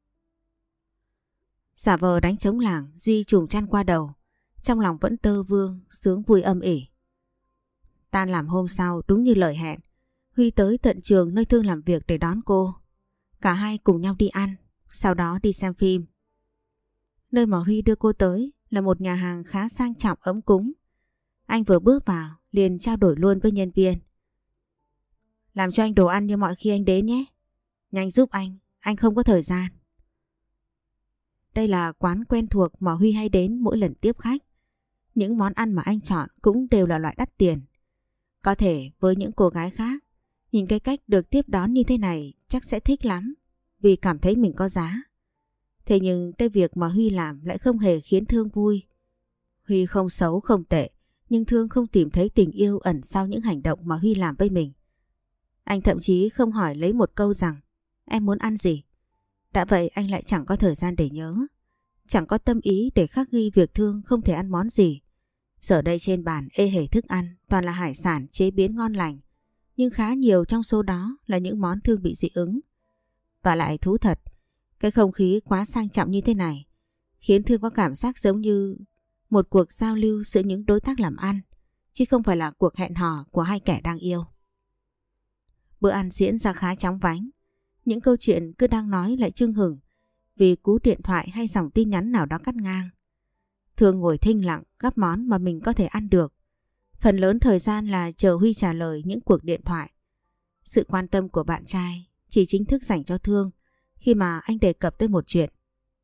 Giả vờ đánh trống lảng, Duy trùm chăn qua đầu. Trong lòng vẫn tơ vương, sướng vui âm ỉ. Tan làm hôm sau đúng như lời hẹn, Huy tới tận trường nơi Thương làm việc để đón cô. Cả hai cùng nhau đi ăn, sau đó đi xem phim. Nơi mà Huy đưa cô tới là một nhà hàng khá sang trọng ấm cúng. Anh vừa bước vào liền trao đổi luôn với nhân viên. Làm cho anh đồ ăn như mọi khi anh đến nhé. Nhanh giúp anh không có thời gian. Đây là quán quen thuộc mà Huy hay đến mỗi lần tiếp khách. Những món ăn mà anh chọn cũng đều là loại đắt tiền. Có thể với những cô gái khác, nhìn cái cách được tiếp đón như thế này chắc sẽ thích lắm, vì cảm thấy mình có giá. Thế nhưng cái việc mà Huy làm lại không hề khiến Thương vui. Huy không xấu không tệ, nhưng Thương không tìm thấy tình yêu ẩn sau những hành động mà Huy làm với mình. Anh thậm chí không hỏi lấy một câu rằng em muốn ăn gì. Đã vậy anh lại chẳng có thời gian để nhớ, chẳng có tâm ý để khắc ghi việc Thương không thể ăn món gì. Giờ đây trên bàn ê hề thức ăn toàn là hải sản chế biến ngon lành, nhưng khá nhiều trong số đó là những món Thương bị dị ứng. Và lại thú thật, cái không khí quá sang trọng như thế này khiến Thương có cảm giác giống như một cuộc giao lưu giữa những đối tác làm ăn, chứ không phải là cuộc hẹn hò của hai kẻ đang yêu. Bữa ăn diễn ra khá chóng vánh. Những câu chuyện cứ đang nói lại chưng hửng vì cú điện thoại hay dòng tin nhắn nào đó cắt ngang. Thương ngồi thinh lặng gắp món mà mình có thể ăn được. Phần lớn thời gian là chờ Huy trả lời những cuộc điện thoại. Sự quan tâm của bạn trai chỉ chính thức dành cho Thương khi mà anh đề cập tới một chuyện.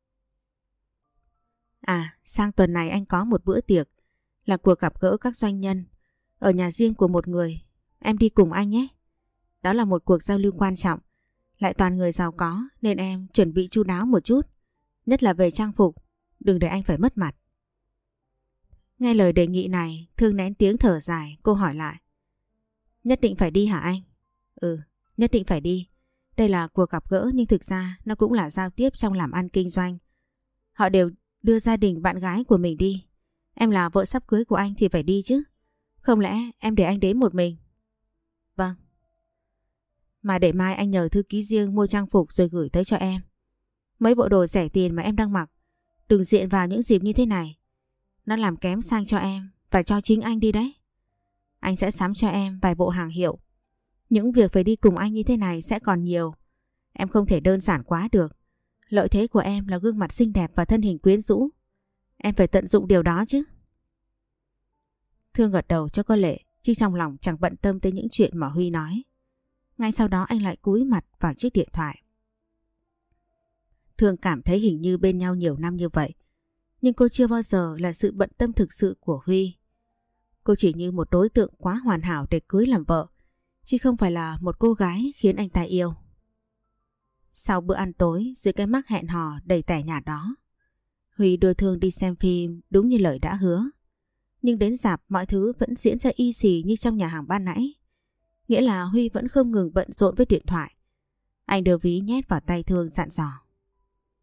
Sang tuần này anh có một bữa tiệc, là cuộc gặp gỡ các doanh nhân ở nhà riêng của một người. Em đi cùng anh nhé. Đó là một cuộc giao lưu quan trọng, lại toàn người giàu có nên em chuẩn bị chu đáo một chút, nhất là về trang phục, đừng để anh phải mất mặt. Nghe lời đề nghị này, Thương nén tiếng thở dài, cô hỏi lại. Nhất định phải đi hả anh? Nhất định phải đi. Đây là cuộc gặp gỡ nhưng thực ra nó cũng là giao tiếp trong làm ăn kinh doanh. Họ đều đưa gia đình bạn gái của mình đi. Em là vợ sắp cưới của anh thì phải đi chứ. Không lẽ em để anh đến một mình? Vâng. Mà để mai anh nhờ thư ký riêng mua trang phục rồi gửi tới cho em. Mấy bộ đồ rẻ tiền mà em đang mặc, đừng diện vào những dịp như thế này. Nó làm kém sang cho em và cho chính anh đi đấy. Anh sẽ sắm cho em vài bộ hàng hiệu. Những việc phải đi cùng anh như thế này sẽ còn nhiều. Em không thể đơn giản quá được. Lợi thế của em là gương mặt xinh đẹp và thân hình quyến rũ. Em phải tận dụng điều đó chứ. Thương gật đầu cho có lệ, chứ trong lòng chẳng bận tâm tới những chuyện mà Huy nói. Ngay sau đó anh lại cúi mặt vào chiếc điện thoại. Thương cảm thấy hình như bên nhau nhiều năm như vậy, nhưng cô chưa bao giờ là sự bận tâm thực sự của Huy. Cô chỉ như một đối tượng quá hoàn hảo để cưới làm vợ, chứ không phải là một cô gái khiến anh ta yêu. Sau bữa ăn tối, dưới cái mắt hẹn hò đầy tẻ nhạt đó, Huy đưa Thương đi xem phim đúng như lời đã hứa. Nhưng đến rạp mọi thứ vẫn diễn ra y xì như trong nhà hàng ban nãy. Nghĩa là Huy vẫn không ngừng bận rộn với điện thoại. Anh đưa ví nhét vào tay Thương dặn dò.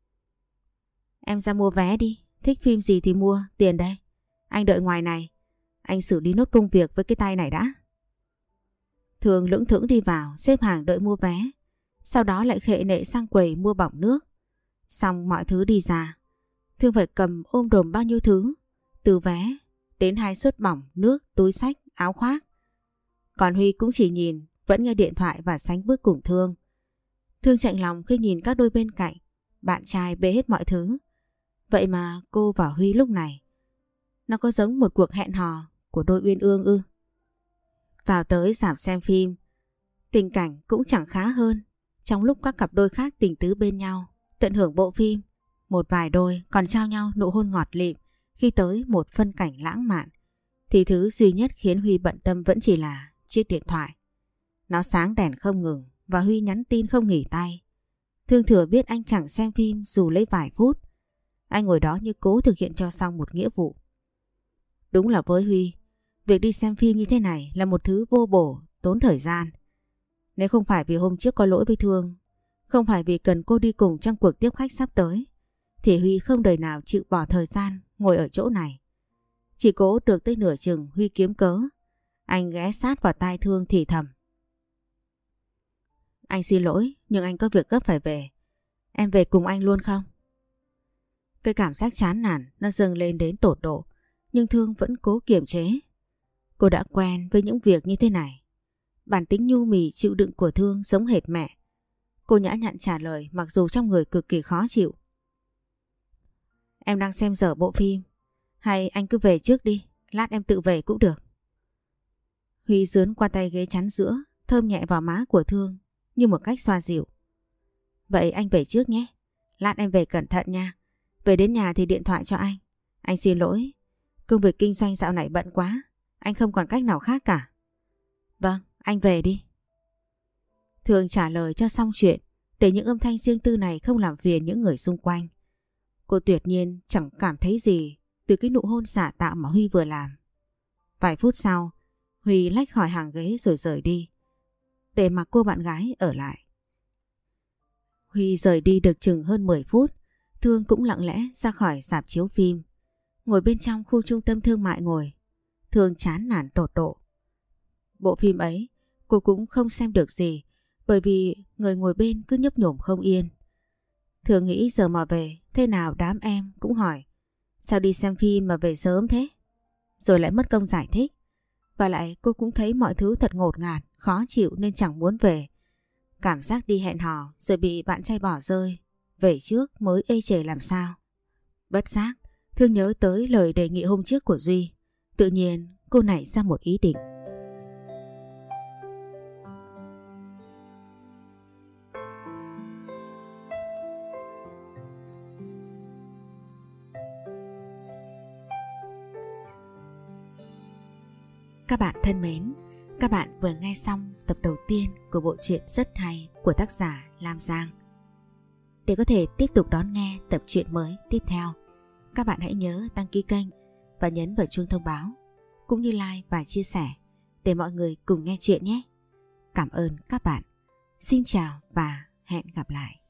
Em ra mua vé đi, thích phim gì thì mua, tiền đây. Anh đợi ngoài này, anh xử lý nốt công việc với cái tay này đã. Thương lững thững đi vào, xếp hàng đợi mua vé. Sau đó lại khệ nệ sang quầy mua bỏng nước. Xong mọi thứ đi ra, Thương phải cầm ôm đồm bao nhiêu thứ, từ vé đến 2 suất bỏng, nước, túi xách, áo khoác. Còn Huy cũng chỉ nhìn, vẫn nghe điện thoại và sánh bước cùng Thương. Thương chạnh lòng khi nhìn các đôi bên cạnh, bạn trai bê hết mọi thứ. Vậy mà cô và Huy lúc này, nó có giống một cuộc hẹn hò của đôi uyên ương ư? Vào tới rạp xem phim, tình cảnh cũng chẳng khá hơn. Trong lúc các cặp đôi khác tình tứ bên nhau, tận hưởng bộ phim, một vài đôi còn trao nhau nụ hôn ngọt lịm khi tới một phân cảnh lãng mạn, thì thứ duy nhất khiến Huy bận tâm vẫn chỉ là chiếc điện thoại. Nó sáng đèn không ngừng và Huy nhắn tin không nghỉ tay. Thương thừa biết anh chẳng xem phim dù lấy vài phút. Anh ngồi đó như cố thực hiện cho xong một nghĩa vụ. Đúng là với Huy, việc đi xem phim như thế này là một thứ vô bổ, tốn thời gian. Nếu không phải vì hôm trước có lỗi với Thương, không phải vì cần cô đi cùng trong cuộc tiếp khách sắp tới, thì Huy không đời nào chịu bỏ thời gian ngồi ở chỗ này. Chỉ cố được tới nửa chừng, Huy kiếm cớ. Anh ghé sát vào tai Thương thì thầm. Anh xin lỗi, nhưng anh có việc gấp phải về. Em về cùng anh luôn không? Cái cảm giác chán nản nó dâng lên đến tột độ, nhưng Thương vẫn cố kiềm chế. Cô đã quen với những việc như thế này. Bản tính nhu mì chịu đựng của Thương giống hệt mẹ. Cô nhã nhặn trả lời mặc dù trong người cực kỳ khó chịu. Em đang xem dở bộ phim, hay anh cứ về trước đi, lát em tự về cũng được. Huy dướn qua tay ghế chắn giữa, thơm nhẹ vào má của Thương như một cách xoa dịu. Vậy anh về trước nhé, lát em về cẩn thận nha. Về đến nhà thì điện thoại cho anh. Anh xin lỗi, công việc kinh doanh dạo này bận quá, anh không còn cách nào khác cả. Vâng, anh về đi. Thương trả lời cho xong chuyện, để những âm thanh riêng tư này không làm phiền những người xung quanh. Cô tuyệt nhiên chẳng cảm thấy gì từ cái nụ hôn giả tạo mà Huy vừa làm. Vài phút sau, Huy lách khỏi hàng ghế rồi rời đi, để mặc cô bạn gái ở lại. Huy rời đi được chừng hơn 10 phút, Thương cũng lặng lẽ ra khỏi rạp chiếu phim. Ngồi bên trong khu trung tâm thương mại ngồi, Thương chán nản tột độ. Bộ phim ấy cô cũng không xem được gì, bởi vì người ngồi bên cứ nhấp nhổm không yên. Thương nghĩ giờ mà về, thế nào đám em cũng hỏi sao đi xem phim mà về sớm thế, rồi lại mất công giải thích. Và lại cô cũng thấy mọi thứ thật ngột ngạt, khó chịu nên chẳng muốn về. Cảm giác đi hẹn hò rồi bị bạn trai bỏ rơi, về trước mới ê chề làm sao. Bất giác, Thương nhớ tới lời đề nghị hôm trước của Duy. Tự nhiên cô nảy ra một ý định. Các bạn thân mến, các bạn vừa nghe xong tập đầu tiên của bộ truyện rất hay của tác giả Lam Giang. Để có thể tiếp tục đón nghe tập truyện mới tiếp theo, các bạn hãy nhớ đăng ký kênh và nhấn vào chuông thông báo, cũng như like và chia sẻ để mọi người cùng nghe chuyện nhé. Cảm ơn các bạn. Xin chào và hẹn gặp lại.